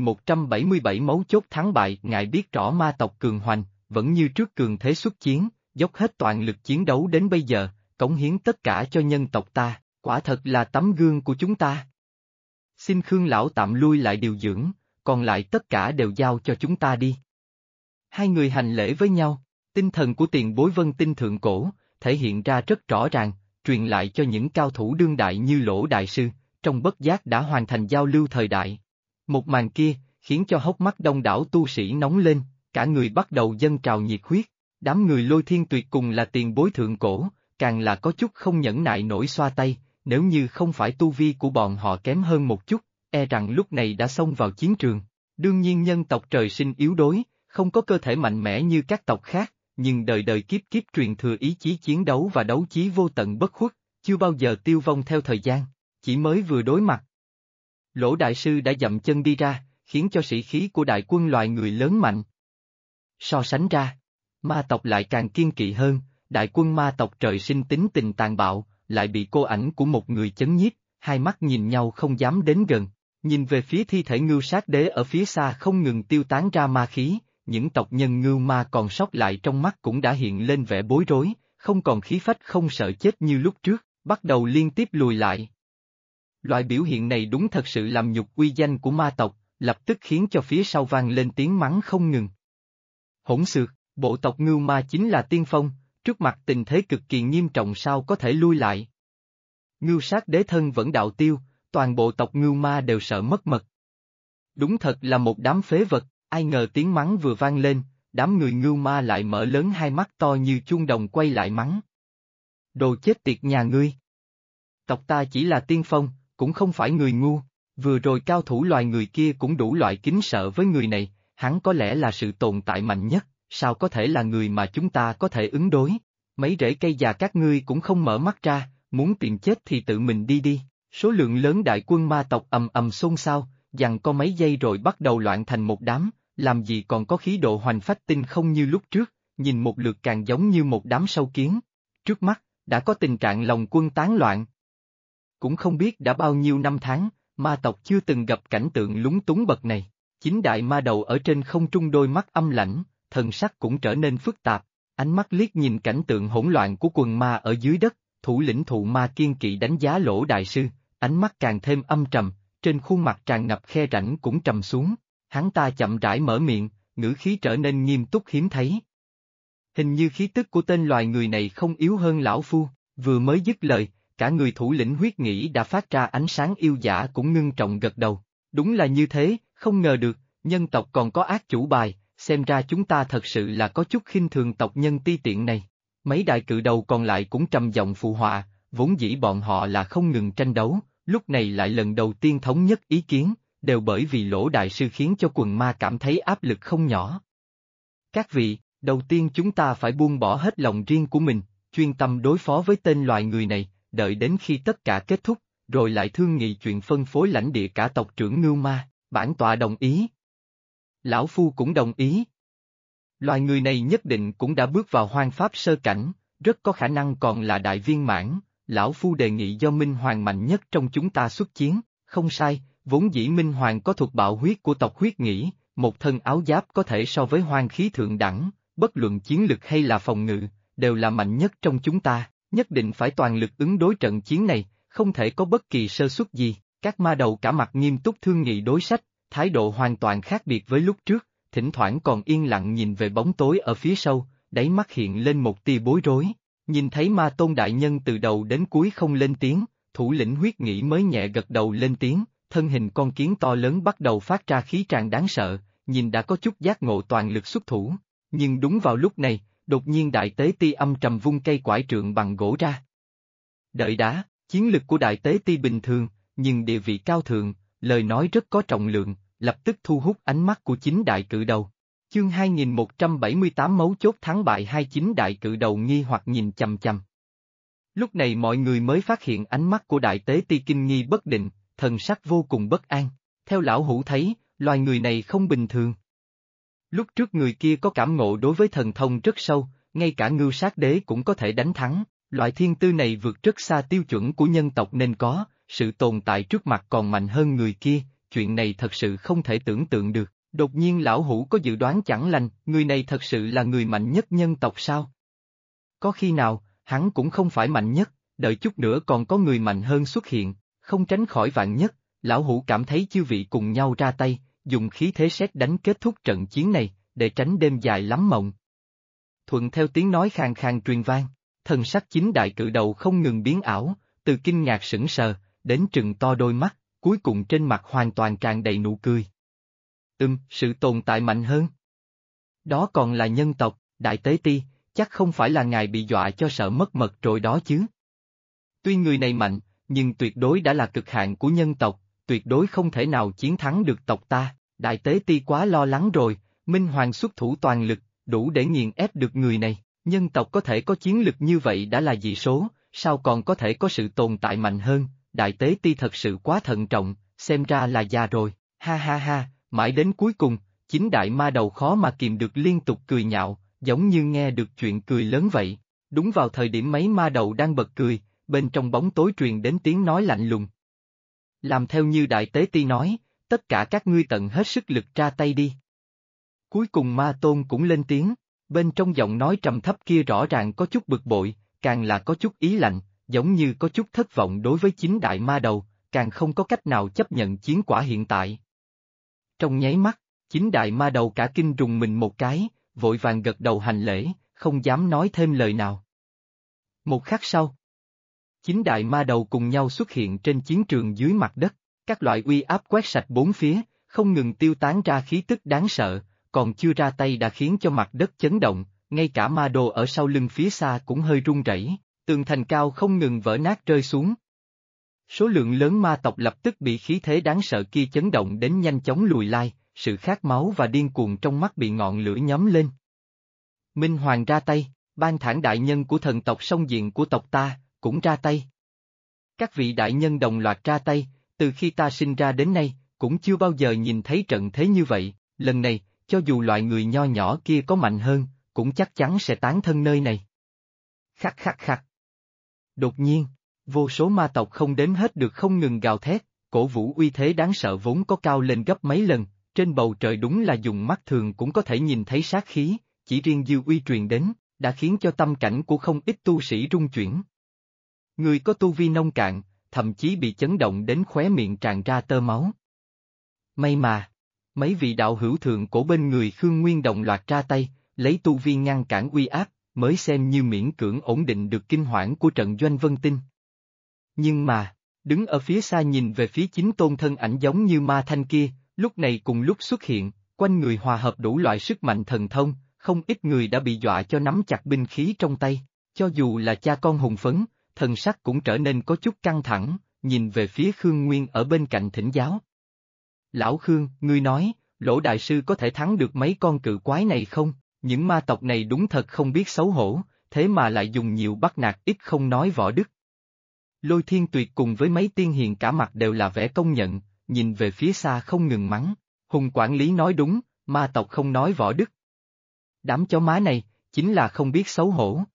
2177 mấu chốt thắng bại, ngài biết rõ ma tộc cường hoành, vẫn như trước cường thế xuất chiến, dốc hết toàn lực chiến đấu đến bây giờ, cống hiến tất cả cho nhân tộc ta, quả thật là tấm gương của chúng ta. Xin Khương Lão tạm lui lại điều dưỡng, còn lại tất cả đều giao cho chúng ta đi. Hai người hành lễ với nhau, tinh thần của tiền bối Vân Tinh thượng cổ, thể hiện ra rất rõ ràng, truyền lại cho những cao thủ đương đại như Lỗ Đại Sư, trong bất giác đã hoàn thành giao lưu thời đại. Một màn kia, khiến cho hốc mắt đông đảo tu sĩ nóng lên, cả người bắt đầu dâng trào nhiệt huyết, đám người Lôi Thiên Tuyệt cùng là tiền bối thượng cổ, càng là có chút không nhẫn nại nổi xoa tay, nếu như không phải tu vi của bọn họ kém hơn một chút, e rằng lúc này đã xông vào chiến trường. Đương nhiên nhân tộc trời sinh yếu đuối, không có cơ thể mạnh mẽ như các tộc khác, nhưng đời đời kiếp kiếp truyền thừa ý chí chiến đấu và đấu chí vô tận bất khuất, chưa bao giờ tiêu vong theo thời gian, chỉ mới vừa đối mặt. Lỗ Đại Sư đã dậm chân đi ra, khiến cho sĩ khí của đại quân loài người lớn mạnh. So sánh ra, ma tộc lại càng kiên kỵ hơn, đại quân ma tộc trời sinh tính tình tàn bạo, lại bị cô ảnh của một người chấn nhiếp, hai mắt nhìn nhau không dám đến gần, nhìn về phía thi thể Ngưu Sát Đế ở phía xa không ngừng tiêu tán ra ma khí, những tộc nhân Ngưu Ma còn sót lại trong mắt cũng đã hiện lên vẻ bối rối, không còn khí phách không sợ chết như lúc trước, bắt đầu liên tiếp lùi lại. Loại biểu hiện này đúng thật sự làm nhục uy danh của ma tộc, lập tức khiến cho phía sau vang lên tiếng mắng không ngừng. Hỗn xược, bộ tộc Ngưu Ma chính là tiên phong, trước mặt tình thế cực kỳ nghiêm trọng sao có thể lui lại. Ngưu Sát Đế thân vẫn đạo tiêu, toàn bộ tộc Ngưu Ma đều sợ mất mật. Đúng thật là một đám phế vật, ai ngờ tiếng mắng vừa vang lên, đám người Ngưu Ma lại mở lớn hai mắt to như chuông đồng quay lại mắng. Đồ chết tiệt nhà ngươi! Tộc ta chỉ là tiên phong, cũng không phải người ngu, Vừa rồi cao thủ loài người kia cũng đủ loại kính sợ với người này, hắn có lẽ là sự tồn tại mạnh nhất, sao có thể là người mà chúng ta có thể ứng đối. Mấy rễ cây già các ngươi cũng không mở mắt ra, muốn tìm chết thì tự mình đi đi. Số lượng lớn đại quân ma tộc ầm ầm xôn xao, giằng co mấy giây rồi bắt đầu loạn thành một đám, làm gì còn có khí độ hoành phách tinh không như lúc trước, nhìn một lượt càng giống như một đám sâu kiến. Trước mắt, đã có tình trạng lòng quân tán loạn. Cũng không biết đã bao nhiêu năm tháng, ma tộc chưa từng gặp cảnh tượng lúng túng bậc này. Chính đại ma đầu ở trên không trung đôi mắt âm lãnh, thần sắc cũng trở nên phức tạp, ánh mắt liếc nhìn cảnh tượng hỗn loạn của quần ma ở dưới đất, thủ lĩnh thụ ma kiên kỵ đánh giá Lỗ đại sư, ánh mắt càng thêm âm trầm, trên khuôn mặt tràn ngập khe rãnh cũng trầm xuống, hắn ta chậm rãi mở miệng, ngữ khí trở nên nghiêm túc hiếm thấy. Hình như khí tức của tên loài người này không yếu hơn lão phu, vừa mới dứt lời, cả người thủ lĩnh huyết nghĩ đã phát ra ánh sáng yêu dã cũng ngưng trọng gật đầu. Đúng là như thế, không ngờ được, nhân tộc còn có ác chủ bài, xem ra chúng ta thật sự là có chút khinh thường tộc nhân ti tiện này. Mấy đại cự đầu còn lại cũng trầm giọng phụ họa, vốn dĩ bọn họ là không ngừng tranh đấu, lúc này lại lần đầu tiên thống nhất ý kiến, đều bởi vì Lỗ đại sư khiến cho quần ma cảm thấy áp lực không nhỏ. Các vị, đầu tiên chúng ta phải buông bỏ hết lòng riêng của mình, chuyên tâm đối phó với tên loài người này, đợi đến khi tất cả kết thúc, rồi lại thương nghị chuyện phân phối lãnh địa cả tộc trưởng Ngưu Ma, bản tọa đồng ý. Lão Phu cũng đồng ý. Loài người này nhất định cũng đã bước vào hoang pháp sơ cảnh, rất có khả năng còn là đại viên mãn, Lão Phu đề nghị do Minh Hoàng mạnh nhất trong chúng ta xuất chiến, không sai, vốn dĩ Minh Hoàng có thuật bạo huyết của tộc huyết nghĩ, một thân áo giáp có thể so với hoang khí thượng đẳng, bất luận chiến lực hay là phòng ngự, đều là mạnh nhất trong chúng ta, nhất định phải toàn lực ứng đối trận chiến này, không thể có bất kỳ sơ suất gì, các ma đầu cả mặt nghiêm túc thương nghị đối sách, thái độ hoàn toàn khác biệt với lúc trước, thỉnh thoảng còn yên lặng nhìn về bóng tối ở phía sau, đáy mắt hiện lên một tia bối rối, nhìn thấy ma tôn đại nhân từ đầu đến cuối không lên tiếng, thủ lĩnh huyết nghĩ mới nhẹ gật đầu lên tiếng, thân hình con kiến to lớn bắt đầu phát ra khí tràn đáng sợ, nhìn đã có chút giác ngộ toàn lực xuất thủ, nhưng đúng vào lúc này, đột nhiên đại tế ti âm trầm vung cây quải trượng bằng gỗ ra. Đợi đã, chiến lực của đại tế ti bình thường, nhưng địa vị cao thượng, lời nói rất có trọng lượng, lập tức thu hút ánh mắt của chính đại cự đầu. Chương 2178 mấu chốt thắng bại 29 đại cự đầu nghi hoặc nhìn chằm chằm. Lúc này mọi người mới phát hiện ánh mắt của đại tế ti kinh nghi bất định, thần sắc vô cùng bất an. Theo lão hủ thấy, loài người này không bình thường. Lúc trước người kia có cảm ngộ đối với thần thông rất sâu, ngay cả ngưu sát đế cũng có thể đánh thắng, loại thiên tư này vượt rất xa tiêu chuẩn của nhân tộc nên có, sự tồn tại trước mặt còn mạnh hơn người kia, chuyện này thật sự không thể tưởng tượng được. Đột nhiên lão hủ có dự đoán chẳng lành, người này thật sự là người mạnh nhất nhân tộc sao? Có khi nào, hắn cũng không phải mạnh nhất, đợi chút nữa còn có người mạnh hơn xuất hiện, không tránh khỏi vạn nhất, lão hủ cảm thấy chư vị cùng nhau ra tay, dùng khí thế sét đánh kết thúc trận chiến này, để tránh đêm dài lắm mộng. Thuận theo tiếng nói khàn khàn truyền vang, thần sắc chính đại cự đầu không ngừng biến ảo, từ kinh ngạc sững sờ, đến trừng to đôi mắt, cuối cùng trên mặt hoàn toàn tràn đầy nụ cười. Sự tồn tại mạnh hơn. Đó còn là nhân tộc, đại tế ti, chắc không phải là ngài bị dọa cho sợ mất mật rồi đó chứ. Tuy người này mạnh, nhưng tuyệt đối đã là cực hạn của nhân tộc, tuyệt đối không thể nào chiến thắng được tộc ta, đại tế ti quá lo lắng rồi, Minh Hoàng xuất thủ toàn lực, đủ để nghiền ép được người này, nhân tộc có thể có chiến lực như vậy đã là dị số, sao còn có thể có sự tồn tại mạnh hơn, đại tế ti thật sự quá thận trọng, xem ra là già rồi, ha ha ha. Mãi đến cuối cùng, chính đại ma đầu khó mà kìm được liên tục cười nhạo, giống như nghe được chuyện cười lớn vậy. Đúng vào thời điểm mấy ma đầu đang bật cười, bên trong bóng tối truyền đến tiếng nói lạnh lùng. Làm theo như đại tế ti nói, tất cả các ngươi tận hết sức lực ra tay đi. Cuối cùng ma tôn cũng lên tiếng, bên trong giọng nói trầm thấp kia rõ ràng có chút bực bội, càng là có chút ý lạnh, giống như có chút thất vọng đối với chính đại ma đầu, càng không có cách nào chấp nhận chiến quả hiện tại. Trong nháy mắt, chính đại ma đầu cả kinh rùng mình một cái, vội vàng gật đầu hành lễ, không dám nói thêm lời nào. Một khắc sau, chính đại ma đầu cùng nhau xuất hiện trên chiến trường dưới mặt đất, các loại uy áp quét sạch bốn phía, không ngừng tiêu tán ra khí tức đáng sợ, còn chưa ra tay đã khiến cho mặt đất chấn động, ngay cả ma đồ ở sau lưng phía xa cũng hơi run rẩy, tường thành cao không ngừng vỡ nát rơi xuống. Số lượng lớn ma tộc lập tức bị khí thế đáng sợ kia chấn động đến nhanh chóng lùi lai, sự khát máu và điên cuồng trong mắt bị ngọn lửa nhóm lên. Minh Hoàng ra tay, ban thản đại nhân của thần tộc song diện của tộc ta, cũng ra tay. Các vị đại nhân đồng loạt ra tay, từ khi ta sinh ra đến nay, cũng chưa bao giờ nhìn thấy trận thế như vậy, lần này, cho dù loại người nho nhỏ kia có mạnh hơn, cũng chắc chắn sẽ tán thân nơi này. Khắc khắc khắc. Đột nhiên, vô số ma tộc không đếm hết được không ngừng gào thét, cổ vũ uy thế đáng sợ vốn có cao lên gấp mấy lần, trên bầu trời đúng là dùng mắt thường cũng có thể nhìn thấy sát khí, chỉ riêng dư uy truyền đến, đã khiến cho tâm cảnh của không ít tu sĩ rung chuyển. Người có tu vi nông cạn, thậm chí bị chấn động đến khóe miệng tràn ra tơ máu. May mà, mấy vị đạo hữu thượng cổ bên người Khương Nguyên đồng loạt ra tay, lấy tu vi ngăn cản uy áp, mới xem như miễn cưỡng ổn định được kinh hoảng của trận doanh Vân Tinh. Nhưng mà, đứng ở phía xa nhìn về phía chính tôn thân ảnh giống như ma thanh kia, lúc này cùng lúc xuất hiện, quanh người hòa hợp đủ loại sức mạnh thần thông, không ít người đã bị dọa cho nắm chặt binh khí trong tay, cho dù là cha con hùng phấn, thần sắc cũng trở nên có chút căng thẳng, nhìn về phía Khương Nguyên ở bên cạnh thỉnh giáo. Lão Khương, ngươi nói, Lỗ Đại Sư có thể thắng được mấy con cự quái này không? Những ma tộc này đúng thật không biết xấu hổ, thế mà lại dùng nhiều bắt nạt ít không nói võ đức. Lôi Thiên Tuyệt cùng với mấy tiên hiền cả mặt đều là vẻ công nhận, nhìn về phía xa không ngừng mắng. Hùng quản lý nói đúng, ma tộc không nói võ đức. Đám chó má này, chính là không biết xấu hổ.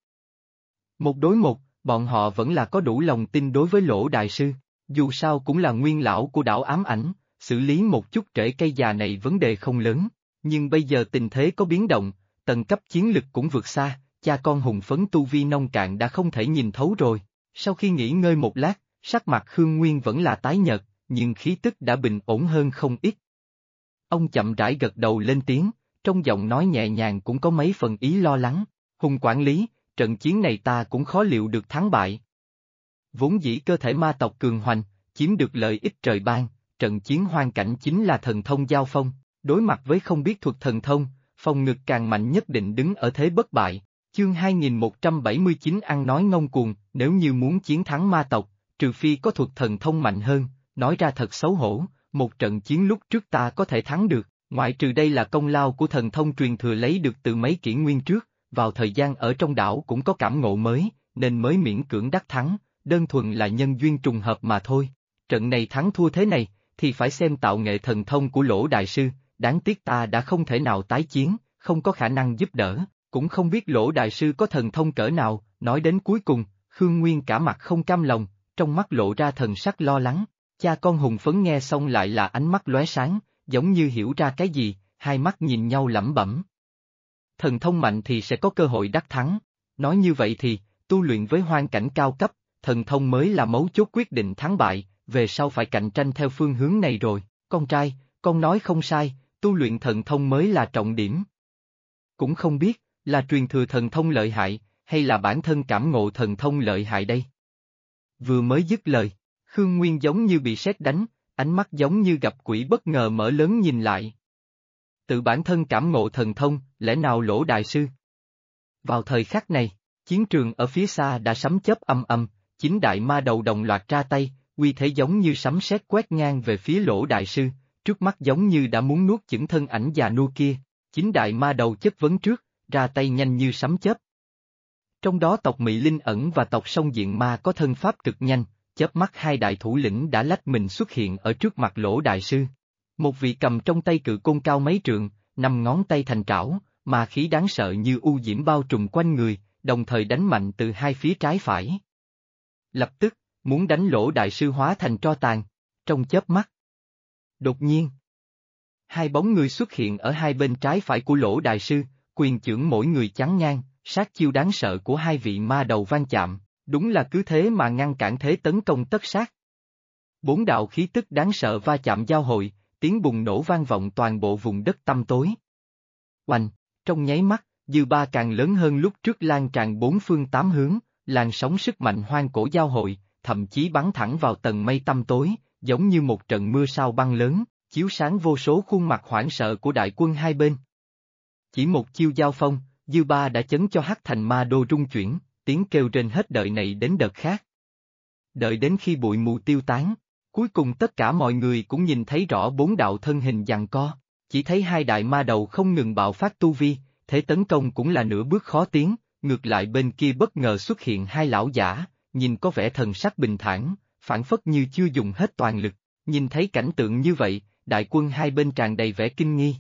Một đối một, bọn họ vẫn là có đủ lòng tin đối với Lỗ Đại Sư, dù sao cũng là nguyên lão của đảo ám ảnh, xử lý một chút rễ cây già này vấn đề không lớn, nhưng bây giờ tình thế có biến động, tầng cấp chiến lực cũng vượt xa, cha con hùng phấn tu vi nông cạn đã không thể nhìn thấu rồi. Sau khi nghỉ ngơi một lát, sắc mặt Khương Nguyên vẫn là tái nhợt, nhưng khí tức đã bình ổn hơn không ít. Ông chậm rãi gật đầu lên tiếng, trong giọng nói nhẹ nhàng cũng có mấy phần ý lo lắng. Hùng quản lý, trận chiến này ta cũng khó liệu được thắng bại. Vốn dĩ cơ thể ma tộc cường hoành, chiếm được lợi ích trời ban, trận chiến hoang cảnh chính là thần thông giao phong, đối mặt với không biết thuật thần thông, phòng ngực càng mạnh nhất định đứng ở thế bất bại. Chương 2179 ăn nói ngông cuồng, nếu như muốn chiến thắng ma tộc, trừ phi có thuật thần thông mạnh hơn, nói ra thật xấu hổ, một trận chiến lúc trước ta có thể thắng được, ngoại trừ đây là công lao của thần thông truyền thừa lấy được từ mấy kỷ nguyên trước, vào thời gian ở trong đảo cũng có cảm ngộ mới, nên mới miễn cưỡng đắc thắng, đơn thuần là nhân duyên trùng hợp mà thôi. Trận này thắng thua thế này, thì phải xem tạo nghệ thần thông của Lỗ Đại Sư, đáng tiếc ta đã không thể nào tái chiến, không có khả năng giúp đỡ. Cũng không biết Lỗ Đại Sư có thần thông cỡ nào, nói đến cuối cùng, Khương Nguyên cả mặt không cam lòng, trong mắt lộ ra thần sắc lo lắng. Cha con hùng phấn nghe xong lại là ánh mắt lóe sáng, giống như hiểu ra cái gì, hai mắt nhìn nhau lẩm bẩm. Thần thông mạnh thì sẽ có cơ hội đắc thắng, nói như vậy thì, tu luyện với hoang cảnh cao cấp, thần thông mới là mấu chốt quyết định thắng bại, về sau phải cạnh tranh theo phương hướng này rồi, con trai, con nói không sai, tu luyện thần thông mới là trọng điểm. Cũng không biết, là truyền thừa thần thông lợi hại, hay là bản thân cảm ngộ thần thông lợi hại đây? Vừa mới dứt lời, Khương Nguyên giống như bị sét đánh, ánh mắt giống như gặp quỷ bất ngờ mở lớn nhìn lại. Tự bản thân cảm ngộ thần thông, lẽ nào Lỗ Đại Sư? Vào thời khắc này, chiến trường ở phía xa đã sấm chớp âm âm, chính đại ma đầu đồng loạt ra tay, uy thế giống như sấm sét quét ngang về phía Lỗ Đại Sư, trước mắt giống như đã muốn nuốt chửng thân ảnh già nua kia, chính đại ma đầu chất vấn trước, ra tay nhanh như sấm chớp. Trong đó tộc Mị Linh ẩn và tộc Song Diện Ma có thân pháp cực nhanh, chớp mắt hai đại thủ lĩnh đã lách mình xuất hiện ở trước mặt Lỗ Đại Sư. Một vị cầm trong tay cự côn cao mấy trượng, 5 ngón tay thành trảo, mà khí đáng sợ như u diễm bao trùm quanh người, đồng thời đánh mạnh từ hai phía trái phải. Lập tức, muốn đánh Lỗ Đại Sư hóa thành tro tàn, trong chớp mắt. Đột nhiên, hai bóng người xuất hiện ở hai bên trái phải của Lỗ Đại Sư, quyền chưởng mỗi người chắn ngang, sát chiêu đáng sợ của hai vị ma đầu van chạm, đúng là cứ thế mà ngăn cản thế tấn công tất sát. Bốn đạo khí tức đáng sợ va chạm giao hội, tiếng bùng nổ vang vọng toàn bộ vùng đất tăm tối. Oanh, trong nháy mắt, dư ba càng lớn hơn lúc trước lan tràn bốn phương tám hướng, làn sóng sức mạnh hoang cổ giao hội, thậm chí bắn thẳng vào tầng mây tăm tối, giống như một trận mưa sao băng lớn, chiếu sáng vô số khuôn mặt hoảng sợ của đại quân hai bên. Chỉ một chiêu giao phong, dư ba đã chấn cho Hắc Thành Ma Đô rung chuyển, tiếng kêu trên hết đợi này đến đợt khác. Đợi đến khi bụi mù tiêu tán, cuối cùng tất cả mọi người cũng nhìn thấy rõ bốn đạo thân hình giằng co, chỉ thấy hai đại ma đầu không ngừng bạo phát tu vi, thế tấn công cũng là nửa bước khó tiến, ngược lại bên kia bất ngờ xuất hiện hai lão giả, nhìn có vẻ thần sắc bình thản, phảng phất như chưa dùng hết toàn lực, nhìn thấy cảnh tượng như vậy, đại quân hai bên tràn đầy vẻ kinh nghi.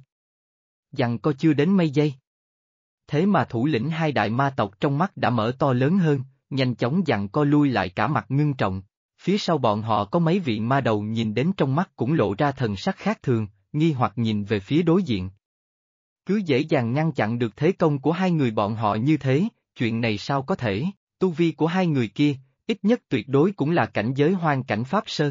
Giằng co chưa đến mấy giây. Thế mà thủ lĩnh hai đại ma tộc trong mắt đã mở to lớn hơn, nhanh chóng giằng co lui lại cả mặt ngưng trọng. Phía sau bọn họ có mấy vị ma đầu nhìn đến trong mắt cũng lộ ra thần sắc khác thường, nghi hoặc nhìn về phía đối diện. Cứ dễ dàng ngăn chặn được thế công của hai người bọn họ như thế, chuyện này sao có thể, tu vi của hai người kia, ít nhất tuyệt đối cũng là cảnh giới hoang cảnh Pháp Sơ.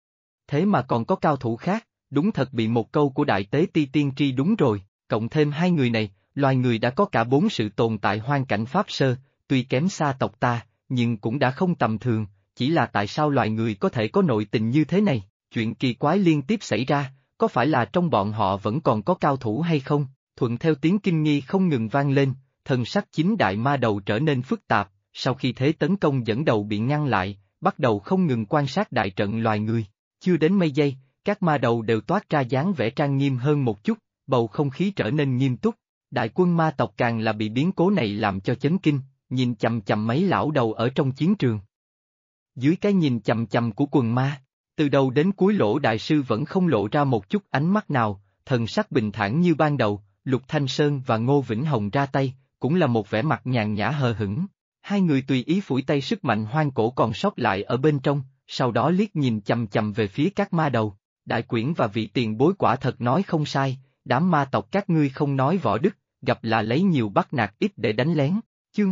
Thế mà còn có cao thủ khác, đúng thật bị một câu của Đại Tế Ti tiên tri đúng rồi, cộng thêm hai người này, loài người đã có cả bốn sự tồn tại hoang cảnh Pháp Sơ, tuy kém xa tộc ta, nhưng cũng đã không tầm thường, chỉ là tại sao loài người có thể có nội tình như thế này, chuyện kỳ quái liên tiếp xảy ra, có phải là trong bọn họ vẫn còn có cao thủ hay không, thuận theo tiếng kinh nghi không ngừng vang lên, thần sắc chính đại ma đầu trở nên phức tạp, sau khi thế tấn công dẫn đầu bị ngăn lại, bắt đầu không ngừng quan sát đại trận loài người, chưa đến mấy giây, các ma đầu đều toát ra dáng vẻ trang nghiêm hơn một chút, bầu không khí trở nên nghiêm túc, đại quân ma tộc càng là bị biến cố này làm cho chấn kinh, nhìn chằm chằm mấy lão đầu ở trong chiến trường. Dưới cái nhìn chằm chằm của quần ma, từ đầu đến cuối Lỗ đại sư vẫn không lộ ra một chút ánh mắt nào, thần sắc bình thản như ban đầu, Lục Thanh Sơn và Ngô Vĩnh Hồng ra tay, cũng là một vẻ mặt nhàn nhã hờ hững. Hai người tùy ý phủi tay sức mạnh hoang cổ còn sót lại ở bên trong, sau đó liếc nhìn chằm chằm về phía các ma đầu. Đại quyển và vị tiền bối quả thật nói không sai, đám ma tộc các ngươi không nói võ đức, gặp là lấy nhiều bắt nạt ít để đánh lén. Chương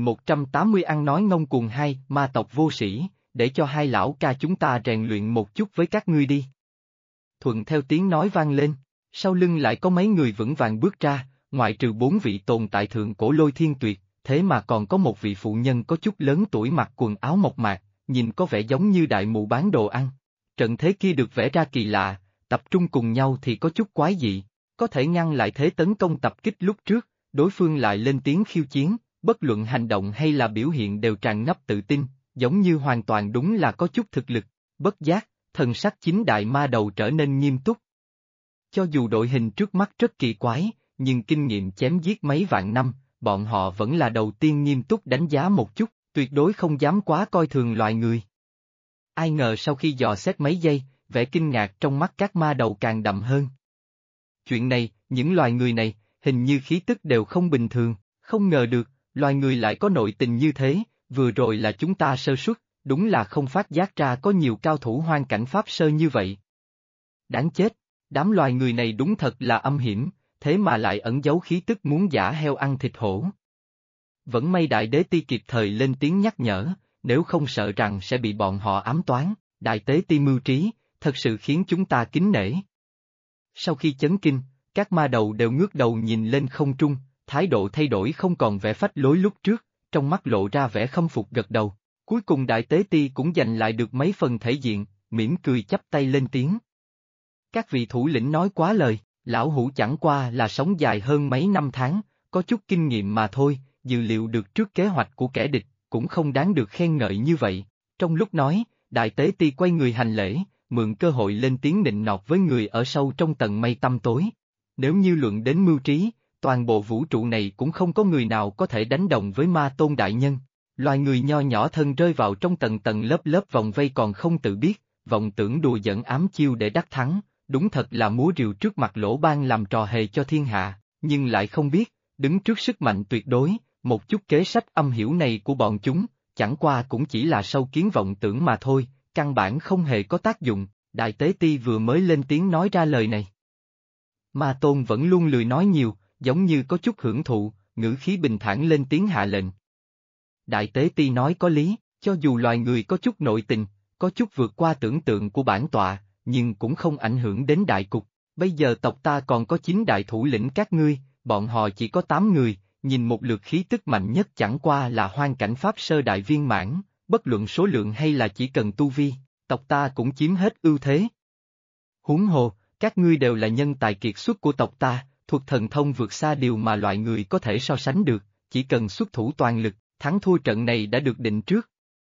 2180 ăn nói ngông cuồng hai, ma tộc vô sĩ, để cho hai lão ca chúng ta rèn luyện một chút với các ngươi đi. Thuận theo tiếng nói vang lên, sau lưng lại có mấy người vững vàng bước ra, ngoại trừ bốn vị tồn tại thượng cổ Lôi Thiên Tuyệt, thế mà còn có một vị phụ nhân có chút lớn tuổi mặc quần áo mộc mạc, nhìn có vẻ giống như đại mụ bán đồ ăn. Trận thế kia được vẽ ra kỳ lạ, tập trung cùng nhau thì có chút quái dị, có thể ngăn lại thế tấn công tập kích lúc trước, đối phương lại lên tiếng khiêu chiến, bất luận hành động hay là biểu hiện đều tràn ngập tự tin, giống như hoàn toàn đúng là có chút thực lực, bất giác, thần sắc chính đại ma đầu trở nên nghiêm túc. Cho dù đội hình trước mắt rất kỳ quái, nhưng kinh nghiệm chém giết mấy vạn năm, bọn họ vẫn là đầu tiên nghiêm túc đánh giá một chút, tuyệt đối không dám quá coi thường loài người. Ai ngờ sau khi dò xét mấy giây, vẻ kinh ngạc trong mắt các ma đầu càng đậm hơn. Chuyện này, những loài người này, hình như khí tức đều không bình thường, không ngờ được, loài người lại có nội tình như thế, vừa rồi là chúng ta sơ suất, đúng là không phát giác ra có nhiều cao thủ hoang cảnh Pháp Sơ như vậy. Đáng chết, đám loài người này đúng thật là âm hiểm, thế mà lại ẩn giấu khí tức muốn giả heo ăn thịt hổ. Vẫn may Đại Đế Ti kịp thời lên tiếng nhắc nhở, nếu không sợ rằng sẽ bị bọn họ ám toán, Đại Tế Ti mưu trí, thật sự khiến chúng ta kính nể. Sau khi chấn kinh, các ma đầu đều ngước đầu nhìn lên không trung, thái độ thay đổi không còn vẻ phách lối lúc trước, trong mắt lộ ra vẻ khâm phục gật đầu. Cuối cùng Đại Tế Ti cũng giành lại được mấy phần thể diện, mỉm cười chắp tay lên tiếng. Các vị thủ lĩnh nói quá lời, lão hủ chẳng qua là sống dài hơn mấy năm tháng, có chút kinh nghiệm mà thôi, dự liệu được trước kế hoạch của kẻ địch, cũng không đáng được khen ngợi như vậy. Trong lúc nói, Đại Tế Ti quay người hành lễ, mượn cơ hội lên tiếng nịnh nọt với người ở sâu trong tầng mây tăm tối. Nếu như luận đến mưu trí, toàn bộ vũ trụ này cũng không có người nào có thể đánh đồng với Ma Tôn đại nhân. Loài người nho nhỏ thân rơi vào trong tầng tầng lớp lớp vòng vây còn không tự biết, vọng tưởng đùa giỡn ám chiêu để đắc thắng, đúng thật là múa rìu trước mặt lỗ ban làm trò hề cho thiên hạ, nhưng lại không biết, đứng trước sức mạnh tuyệt đối, một chút kế sách âm hiểu này của bọn chúng, chẳng qua cũng chỉ là sâu kiến vọng tưởng mà thôi, căn bản không hề có tác dụng. Đại Tế Ti vừa mới lên tiếng nói ra lời này. Ma Tôn vẫn luôn lười nói nhiều, giống như có chút hưởng thụ, ngữ khí bình thản lên tiếng hạ lệnh. Đại Tế Ti nói có lý, cho dù loài người có chút nội tình, có chút vượt qua tưởng tượng của bản tọa, nhưng cũng không ảnh hưởng đến đại cục. Bây giờ tộc ta còn có 9 đại thủ lĩnh các ngươi, bọn họ chỉ có 8 người, nhìn một lượt khí tức mạnh nhất chẳng qua là hoang cảnh Pháp Sơ đại viên mãn, bất luận số lượng hay là chỉ cần tu vi, tộc ta cũng chiếm hết ưu thế. Huống hồ, các ngươi đều là nhân tài kiệt xuất của tộc ta, thuật thần thông vượt xa điều mà loại người có thể so sánh được, chỉ cần xuất thủ toàn lực, thắng thua trận này đã được định trước.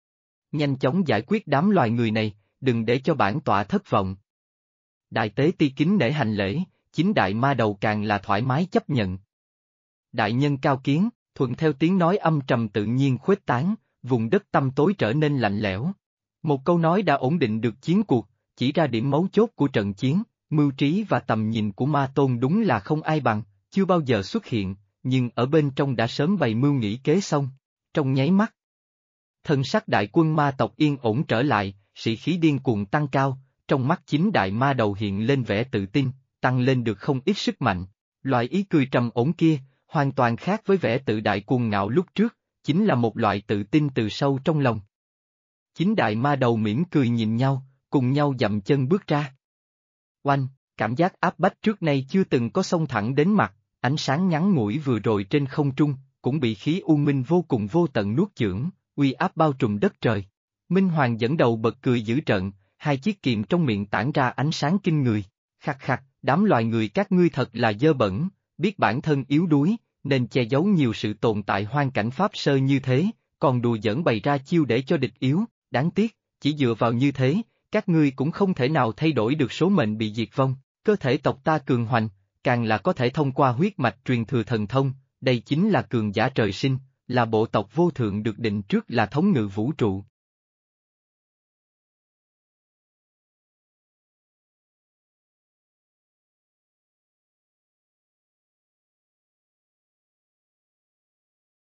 Nhanh chóng giải quyết đám loài người này, đừng để cho bản tọa thất vọng. Đại tế ti kính nể hành lễ, chính đại ma đầu càng là thoải mái chấp nhận. Đại nhân cao kiến, thuận theo tiếng nói âm trầm tự nhiên khuếch tán, vùng đất tăm tối trở nên lạnh lẽo. Một câu nói đã ổn định được chiến cuộc, chỉ ra điểm mấu chốt của trận chiến, mưu trí và tầm nhìn của ma tôn đúng là không ai bằng, chưa bao giờ xuất hiện, nhưng ở bên trong đã sớm bày mưu nghĩ kế xong. Trong nháy mắt, thân sắc đại quân ma tộc yên ổn trở lại, sĩ khí điên cuồng tăng cao, trong mắt chính đại ma đầu hiện lên vẻ tự tin, tăng lên được không ít sức mạnh. Loại ý cười trầm ổn kia, hoàn toàn khác với vẻ tự đại cuồng ngạo lúc trước, chính là một loại tự tin từ sâu trong lòng. Chính đại ma đầu mỉm cười nhìn nhau, cùng nhau dậm chân bước ra. Oanh, cảm giác áp bách trước nay chưa từng có xông thẳng đến mặt, ánh sáng ngắn ngủi vừa rồi trên không trung, cũng bị khí u minh vô cùng vô tận nuốt chửng, uy áp bao trùm đất trời. Minh Hoàng dẫn đầu bật cười dữ trận, hai chiếc kiềm trong miệng tản ra ánh sáng kinh người. Khặt khặt, đám loài người các ngươi thật là dơ bẩn, biết bản thân yếu đuối, nên che giấu nhiều sự tồn tại hoang cảnh pháp sơ như thế, còn đùa giỡn bày ra chiêu để cho địch yếu, đáng tiếc, chỉ dựa vào như thế, các ngươi cũng không thể nào thay đổi được số mệnh bị diệt vong. Cơ thể tộc ta cường hoành, càng là có thể thông qua huyết mạch truyền thừa thần thông, đây chính là cường giả trời sinh, là bộ tộc vô thượng được định trước là thống ngự vũ trụ,